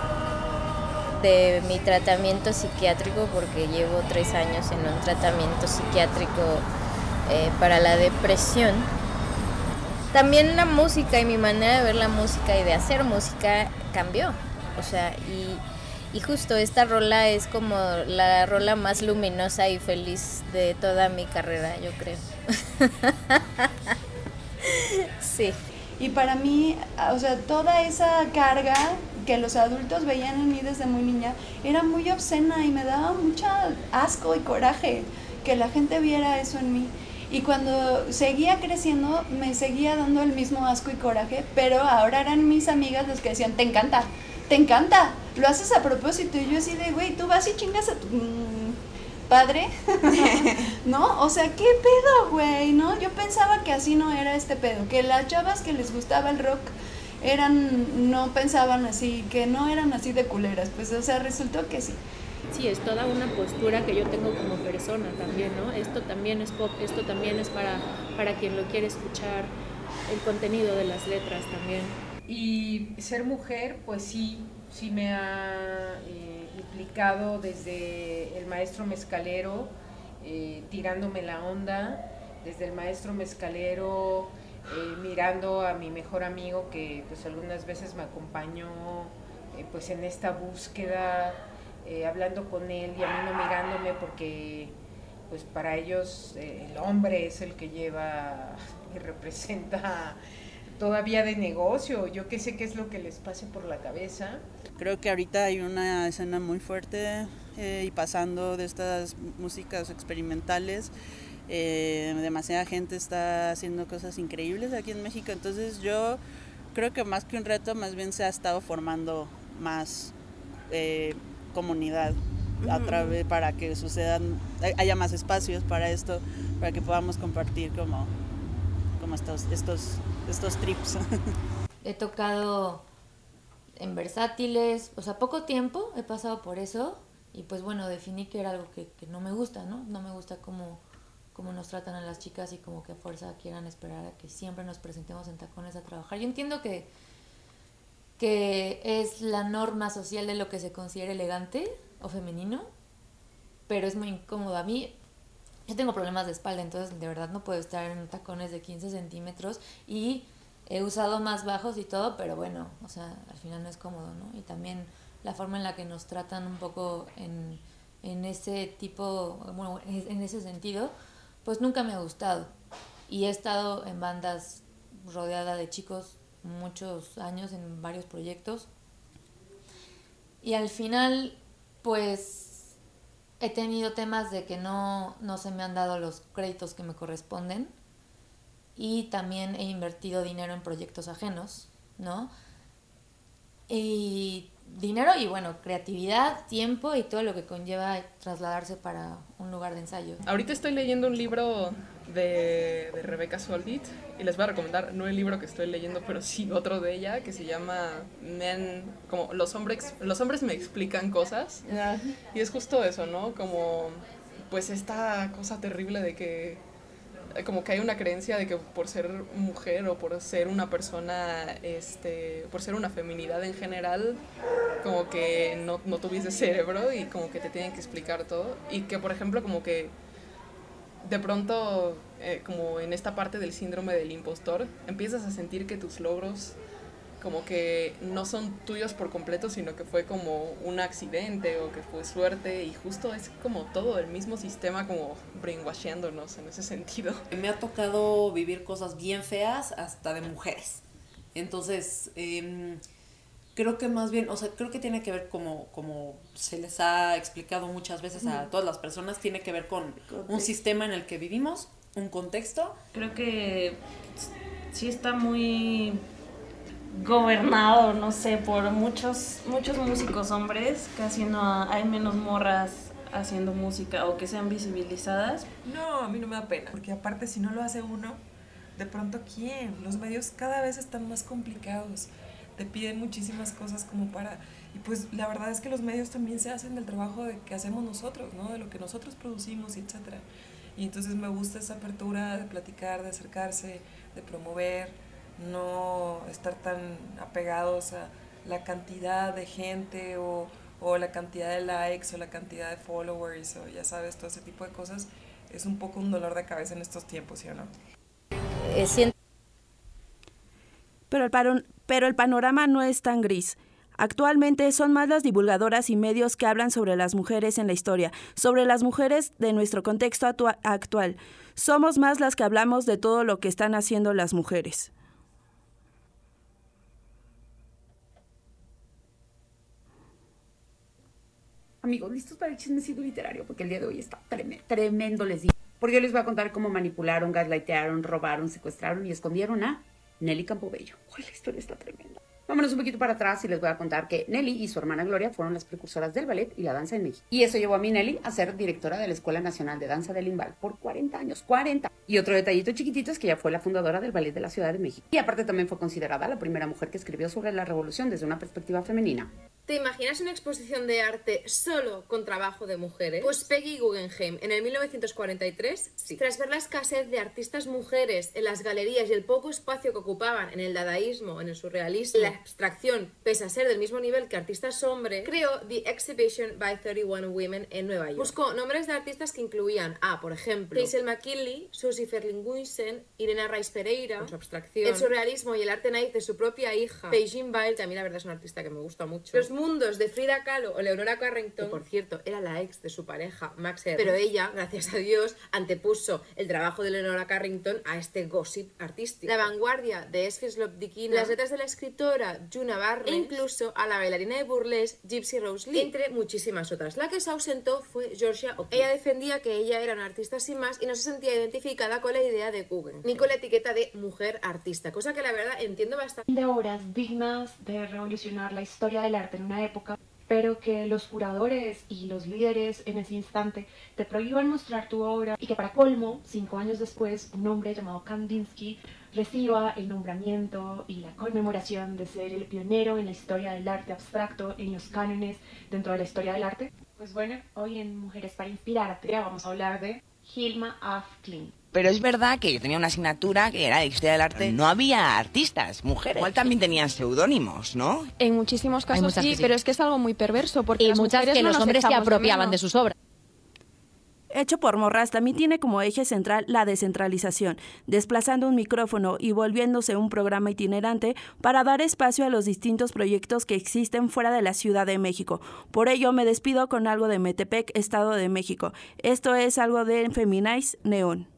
mi tratamiento psiquiátrico, porque llevo 3 años en un tratamiento psiquiátrico para la depresión, también la música y mi manera de ver la música y de hacer música cambió. O sea, y Y justo esta rola es como la rola más luminosa y feliz de toda mi carrera, yo creo. Sí. Y para mí, o sea, toda esa carga que los adultos veían en mí desde muy niña era muy obscena y me daba mucha asco y coraje que la gente viera eso en mí. Y cuando seguía creciendo, me seguía dando el mismo asco y coraje, pero ahora eran mis amigas las que decían, te encanta, lo haces a propósito. Y yo así de, güey, tú vas y chingas a tu padre, ¿no? O sea, ¿qué pedo, güey? ¿No? Yo pensaba que así no era este pedo, que las chavas que les gustaba el rock no pensaban así, que no eran así de culeras. Pues, o sea, resultó que sí. Sí, es toda una postura que yo tengo como persona también, ¿no? Esto también es pop, esto también es para quien lo quiere escuchar, el contenido de las letras también. Y ser mujer, pues sí me ha implicado desde el maestro mezcalero, tirándome la onda, desde el maestro mezcalero, mirando a mi mejor amigo que pues algunas veces me acompañó pues en esta búsqueda, hablando con él y a mí no mirándome porque pues para ellos el hombre es el que lleva y representa todavía de negocio. Yo qué sé qué es lo que les pase por la cabeza. Creo que ahorita hay una escena muy fuerte y pasando de estas músicas experimentales. Demasiada gente está haciendo cosas increíbles aquí en México, entonces yo creo que más que un reto, más bien se ha estado formando más comunidad a través para que haya más espacios para esto, para que podamos compartir como estos trips. He tocado en versátiles, o sea, poco tiempo he pasado por eso y pues bueno, definí que era algo que no me gusta, ¿no? No me gusta cómo nos tratan a las chicas y como que a fuerza quieran esperar a que siempre nos presentemos en tacones a trabajar. Yo entiendo que es la norma social de lo que se considera elegante o femenino, pero es muy incómodo. A mí, yo tengo problemas de espalda, entonces de verdad no puedo estar en tacones de 15 centímetros y he usado más bajos y todo, pero bueno, o sea, al final no es cómodo, ¿no? Y también la forma en la que nos tratan un poco en ese tipo, bueno, en ese sentido, pues nunca me ha gustado. Y he estado en bandas rodeada de chicos muchos años en varios proyectos. Y al final, pues he tenido temas de que no se me han dado los créditos que me corresponden. Y también he invertido dinero en proyectos ajenos, ¿no? Y dinero y bueno, creatividad, tiempo y todo lo que conlleva trasladarse para un lugar de ensayo. Ahorita estoy leyendo un libro de Rebecca Solnit y les voy a recomendar, no el libro que estoy leyendo, pero sí otro de ella que se llama Men, como los hombres me explican cosas. Y es justo eso, ¿no? Como pues esta cosa terrible de que como que hay una creencia de que por ser mujer o por ser una persona, por ser una feminidad en general, como que no tuviese cerebro y como que te tienen que explicar todo. Y que, por ejemplo, como que de pronto, como en esta parte del síndrome del impostor, empiezas a sentir que tus logros como que no son tuyos por completo, sino que fue como un accidente o que fue suerte, y justo es como todo el mismo sistema como brainwashándonos en ese sentido. Me ha tocado vivir cosas bien feas hasta de mujeres, entonces creo que más bien, o sea, creo que tiene que ver como se les ha explicado muchas veces a todas las personas, tiene que ver con un sistema en el que vivimos, un contexto. Creo que sí está muy gobernado, no sé, por muchos músicos hombres, casi no hay menos morras haciendo música o que sean visibilizadas. No, a mí no me da pena, porque aparte si no lo hace uno, de pronto ¿quién? Los medios cada vez están más complicados, te piden muchísimas cosas como para... Y pues la verdad es que los medios también se hacen del trabajo de que hacemos nosotros, ¿no? De lo que nosotros producimos, y etcétera. Y entonces me gusta esa apertura de platicar, de acercarse, de promover, no estar tan apegados a la cantidad de gente o la cantidad de likes o la cantidad de followers o ya sabes, todo ese tipo de cosas. Es un poco un dolor de cabeza en estos tiempos, ¿sí o no? Pero el panorama no es tan gris. Actualmente son más las divulgadoras y medios que hablan sobre las mujeres en la historia, sobre las mujeres de nuestro contexto actual. Somos más las que hablamos de todo lo que están haciendo las mujeres. Amigos, ¿listos para el chismecito literario? Porque el día de hoy está tremendo, les digo. Porque yo les voy a contar cómo manipularon, gaslightearon, robaron, secuestraron y escondieron a Nelly Campobello. Uy, la historia está tremenda. Vámonos un poquito para atrás y les voy a contar que Nelly y su hermana Gloria fueron las precursoras del ballet y la danza en México. Y eso llevó a mi Nelly a ser directora de la Escuela Nacional de Danza del Limbal por 40 años. 40. Y otro detallito chiquitito es que ella fue la fundadora del Ballet de la Ciudad de México. Y aparte también fue considerada la primera mujer que escribió sobre la revolución desde una perspectiva femenina. ¿Te imaginas una exposición de arte solo con trabajo de mujeres? Pues Peggy Guggenheim, en el 1943, sí. Tras ver la escasez de artistas mujeres en las galerías y el poco espacio que ocupaban en el dadaísmo, en el surrealismo, la abstracción, pese a ser del mismo nivel que artistas hombres, creó The Exhibition by 31 Women en Nueva York. Buscó nombres de artistas que incluían a, por ejemplo, Hazel McKinley, Susie Verlinguisen, Irena Rice Pereira, con su abstracción, el surrealismo y el arte naif de su propia hija, Beijing Bile, que a mí la verdad es una artista que me gusta mucho. Los mundos de Frida Kahlo o Leonora Carrington, que por cierto era la ex de su pareja Max Ernst, pero ella, gracias a Dios, antepuso el trabajo de Leonora Carrington a este gossip artístico. La vanguardia de Esfis Lobdikina, las letras de la escritora Juna Barnes e incluso a la bailarina de burlesque Gypsy Rose Lee, entre muchísimas otras. La que se ausentó fue Georgia O'Keeffe. Ella defendía que ella era una artista sin más y no se sentía identificada con la idea de Guggenheim ni con la etiqueta de mujer artista, cosa que la verdad entiendo bastante. De obras dignas de revolucionar la historia del arte en una época, pero que los curadores y los líderes en ese instante te prohíban mostrar tu obra y que para colmo, 5 años después, un hombre llamado Kandinsky reciba el nombramiento y la conmemoración de ser el pionero en la historia del arte abstracto, en los cánones dentro de la historia del arte. Pues bueno, hoy en Mujeres para Inspirarte vamos a hablar de Hilma af Klint. Pero es verdad que yo tenía una asignatura que era de historia del arte. No había artistas, mujeres. Igual también tenían seudónimos, ¿no? En muchísimos casos sí, pero es que es algo muy perverso porque y las muchas mujeres que no los nos hombres se echamos de apropiaban menos. de sus obras. Hecho por Morras también tiene como eje central la descentralización, desplazando un micrófono y volviéndose un programa itinerante para dar espacio a los distintos proyectos que existen fuera de la Ciudad de México. Por ello me despido con algo de Metepec, Estado de México. Esto es algo de Feminize Neón.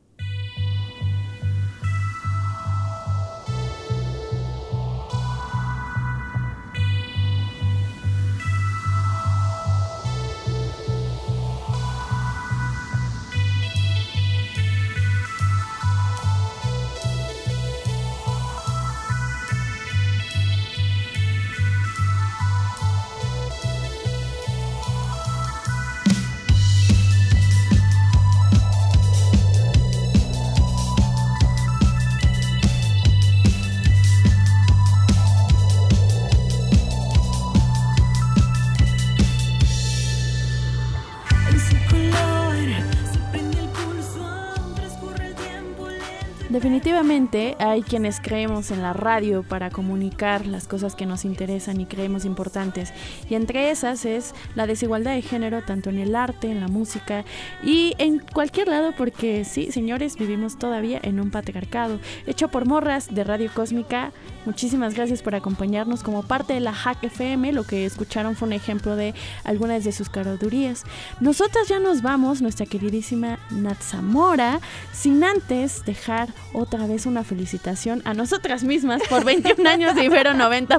Definitivamente hay quienes creemos en la radio para comunicar las cosas que nos interesan y creemos importantes, y entre esas es la desigualdad de género tanto en el arte, en la música y en cualquier lado, porque sí, señores, vivimos todavía en un patriarcado. Hecho por Morras de Radio Cósmica, muchísimas gracias por acompañarnos como parte de la Hack FM. Lo que escucharon fue un ejemplo de algunas de sus caradurías. Nosotras ya nos vamos, nuestra queridísima Nat Zamora, sin antes dejar otra vez una felicitación a nosotras mismas por 21 años de Ibero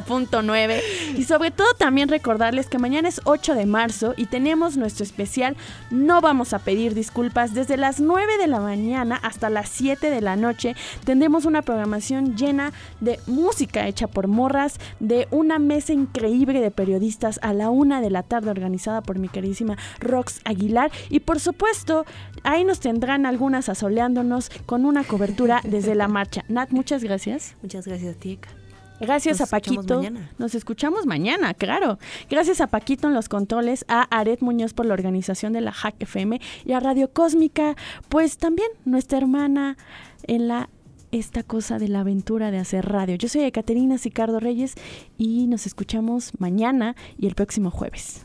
90.9, y sobre todo también recordarles que mañana es 8 de marzo y tenemos nuestro especial No Vamos a Pedir Disculpas. Desde las 9 de la mañana hasta las 7 de la noche tendremos una programación llena de música hecha por Morras, de una mesa increíble de periodistas a la 1 de la tarde organizada por mi queridísima Rox Aguilar, y por supuesto ahí nos tendrán algunas asoleándonos con una cobertura desde la marcha. Nat, muchas gracias. Muchas gracias, Tika. Gracias a Paquito. Nos escuchamos mañana, claro. Gracias a Paquito en los controles, a Aret Muñoz por la organización de la Hack FM y a Radio Cósmica, pues también nuestra hermana en esta cosa de la aventura de hacer radio. Yo soy Ekaterina Sicardo Reyes y nos escuchamos mañana y el próximo jueves.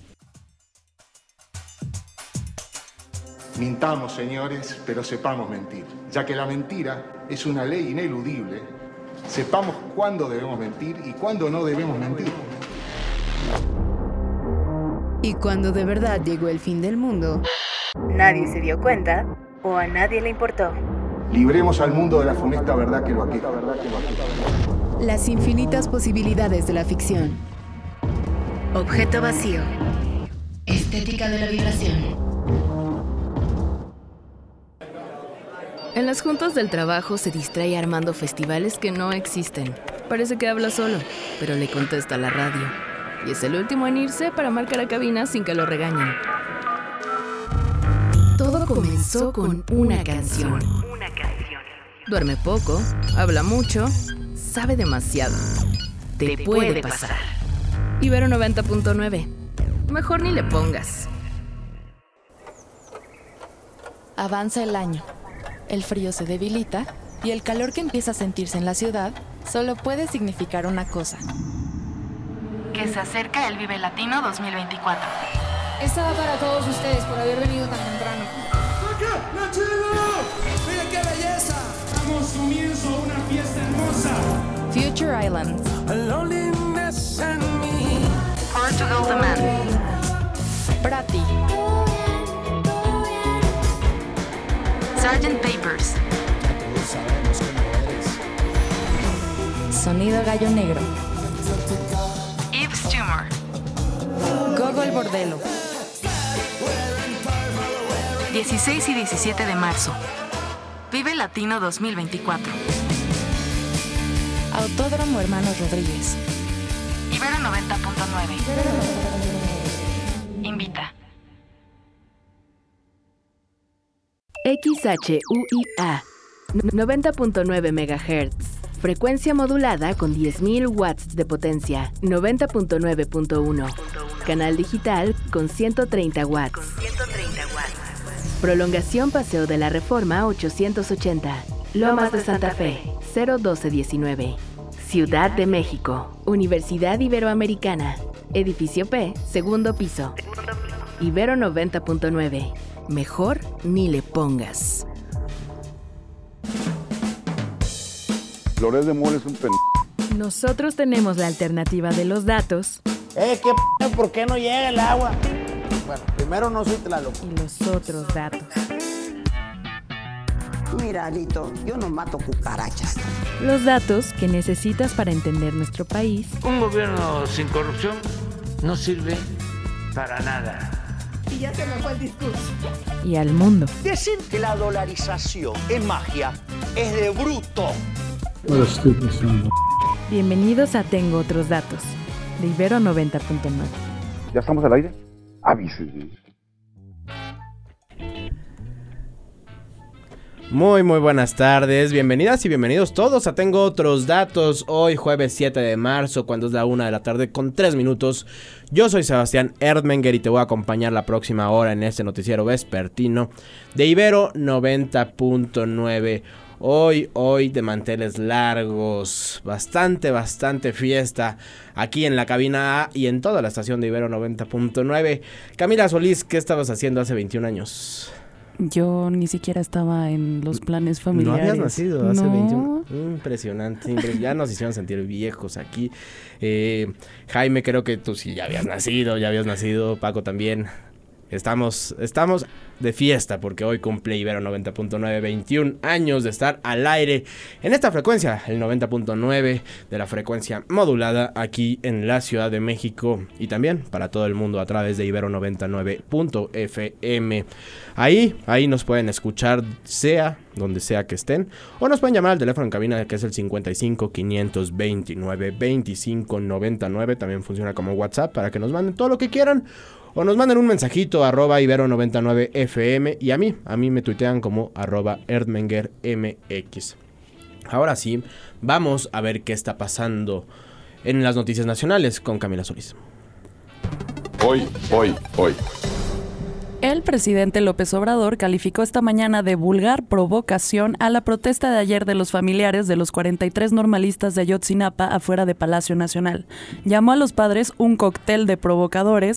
Mintamos, señores, pero sepamos mentir, ya que la mentira es una ley ineludible. Sepamos cuándo debemos mentir y cuándo no debemos mentir. Cuando de verdad llegó el fin del mundo, nadie se dio cuenta o a nadie le importó. Libremos al mundo de la funesta verdad que lo aqueja. Las infinitas posibilidades de la ficción. Objeto vacío. Estética de la vibración. En las juntas del trabajo se distrae armando festivales que no existen. Parece que habla solo, pero le contesta a la radio. Y es el último en irse para marcar a cabina sin que lo regañen. Todo comenzó con una canción. Duerme poco, habla mucho, sabe demasiado. Te puede pasar. Ibero 90.9. Mejor ni le pongas. Avanza el año. El frío se debilita y el calor que empieza a sentirse en la ciudad solo puede significar una cosa. Que se acerca el Vive Latino 2024. Esta va para todos ustedes por haber venido tan temprano. ¡Miren qué belleza! Damos comienzo a una fiesta hermosa. Future Islands. Portugal The Man. Prati. Sgt. Papers. Sonido Gallo Negro. Yves Tumor. Gogol Bordello. 16 y 17 de marzo. Vive Latino 2024. Autódromo Hermanos Rodríguez. Ibero 90.9. Invita. XHUIA 90.9 MHz. Frecuencia modulada con 10.000 watts de potencia. 90.9.1. Canal digital con 130 watts. Prolongación Paseo de la Reforma 880. Lomas de Santa Fe 01219. Ciudad de México. Universidad Iberoamericana. Edificio P, segundo piso. Ibero 90.9. Mejor ni le pongas. Flores de Mole es un Nosotros tenemos la alternativa de los datos. ¿Por qué no llega el agua? Bueno, primero no soy Tlaloc. Y los otros datos. Mira, Alito, yo no mato cucarachas. Los datos que necesitas para entender nuestro país. Un gobierno sin corrupción no sirve para nada. Y ya se me fue el discurso. Y al mundo. Decir que la dolarización es magia es de bruto. Bienvenidos a Tengo Otros Datos, de Ibero 90.9. ¿Ya estamos al aire? Avise. Muy buenas tardes, bienvenidas y bienvenidos todos a Tengo Otros Datos. Hoy jueves 7 de marzo, cuando es la 1 de la tarde con 3 minutos. Yo soy Sebastián Erdmenger y te voy a acompañar la próxima hora en este noticiero vespertino de Ibero 90.9. Hoy de manteles largos, bastante fiesta aquí en la cabina A y en toda la estación de Ibero 90.9. Camila Solís, ¿qué estabas haciendo hace 21 años? Yo ni siquiera estaba en los planes familiares. ¿No habías nacido hace 21? Impresionante, ya nos hicieron sentir viejos aquí. Jaime, creo que tú sí ya habías nacido, Paco también. Estamos de fiesta porque hoy cumple Ibero 90.9 21 años de estar al aire en esta frecuencia, el 90.9 de la frecuencia modulada aquí en la Ciudad de México y también para todo el mundo a través de Ibero 99.fm. Ahí nos pueden escuchar sea donde sea que estén o nos pueden llamar al teléfono en cabina que es el 55 529 25 99. También funciona como WhatsApp para que nos manden todo lo que quieran. O nos manden un mensajito @ibero99fm y a mí me tuitean como @erdmengermx. Ahora sí, vamos a ver qué está pasando en las noticias nacionales con Camila Solís. Hoy. El presidente López Obrador calificó esta mañana de vulgar provocación a la protesta de ayer de los familiares de los 43 normalistas de Ayotzinapa afuera de Palacio Nacional. Llamó a los padres un cóctel de provocadores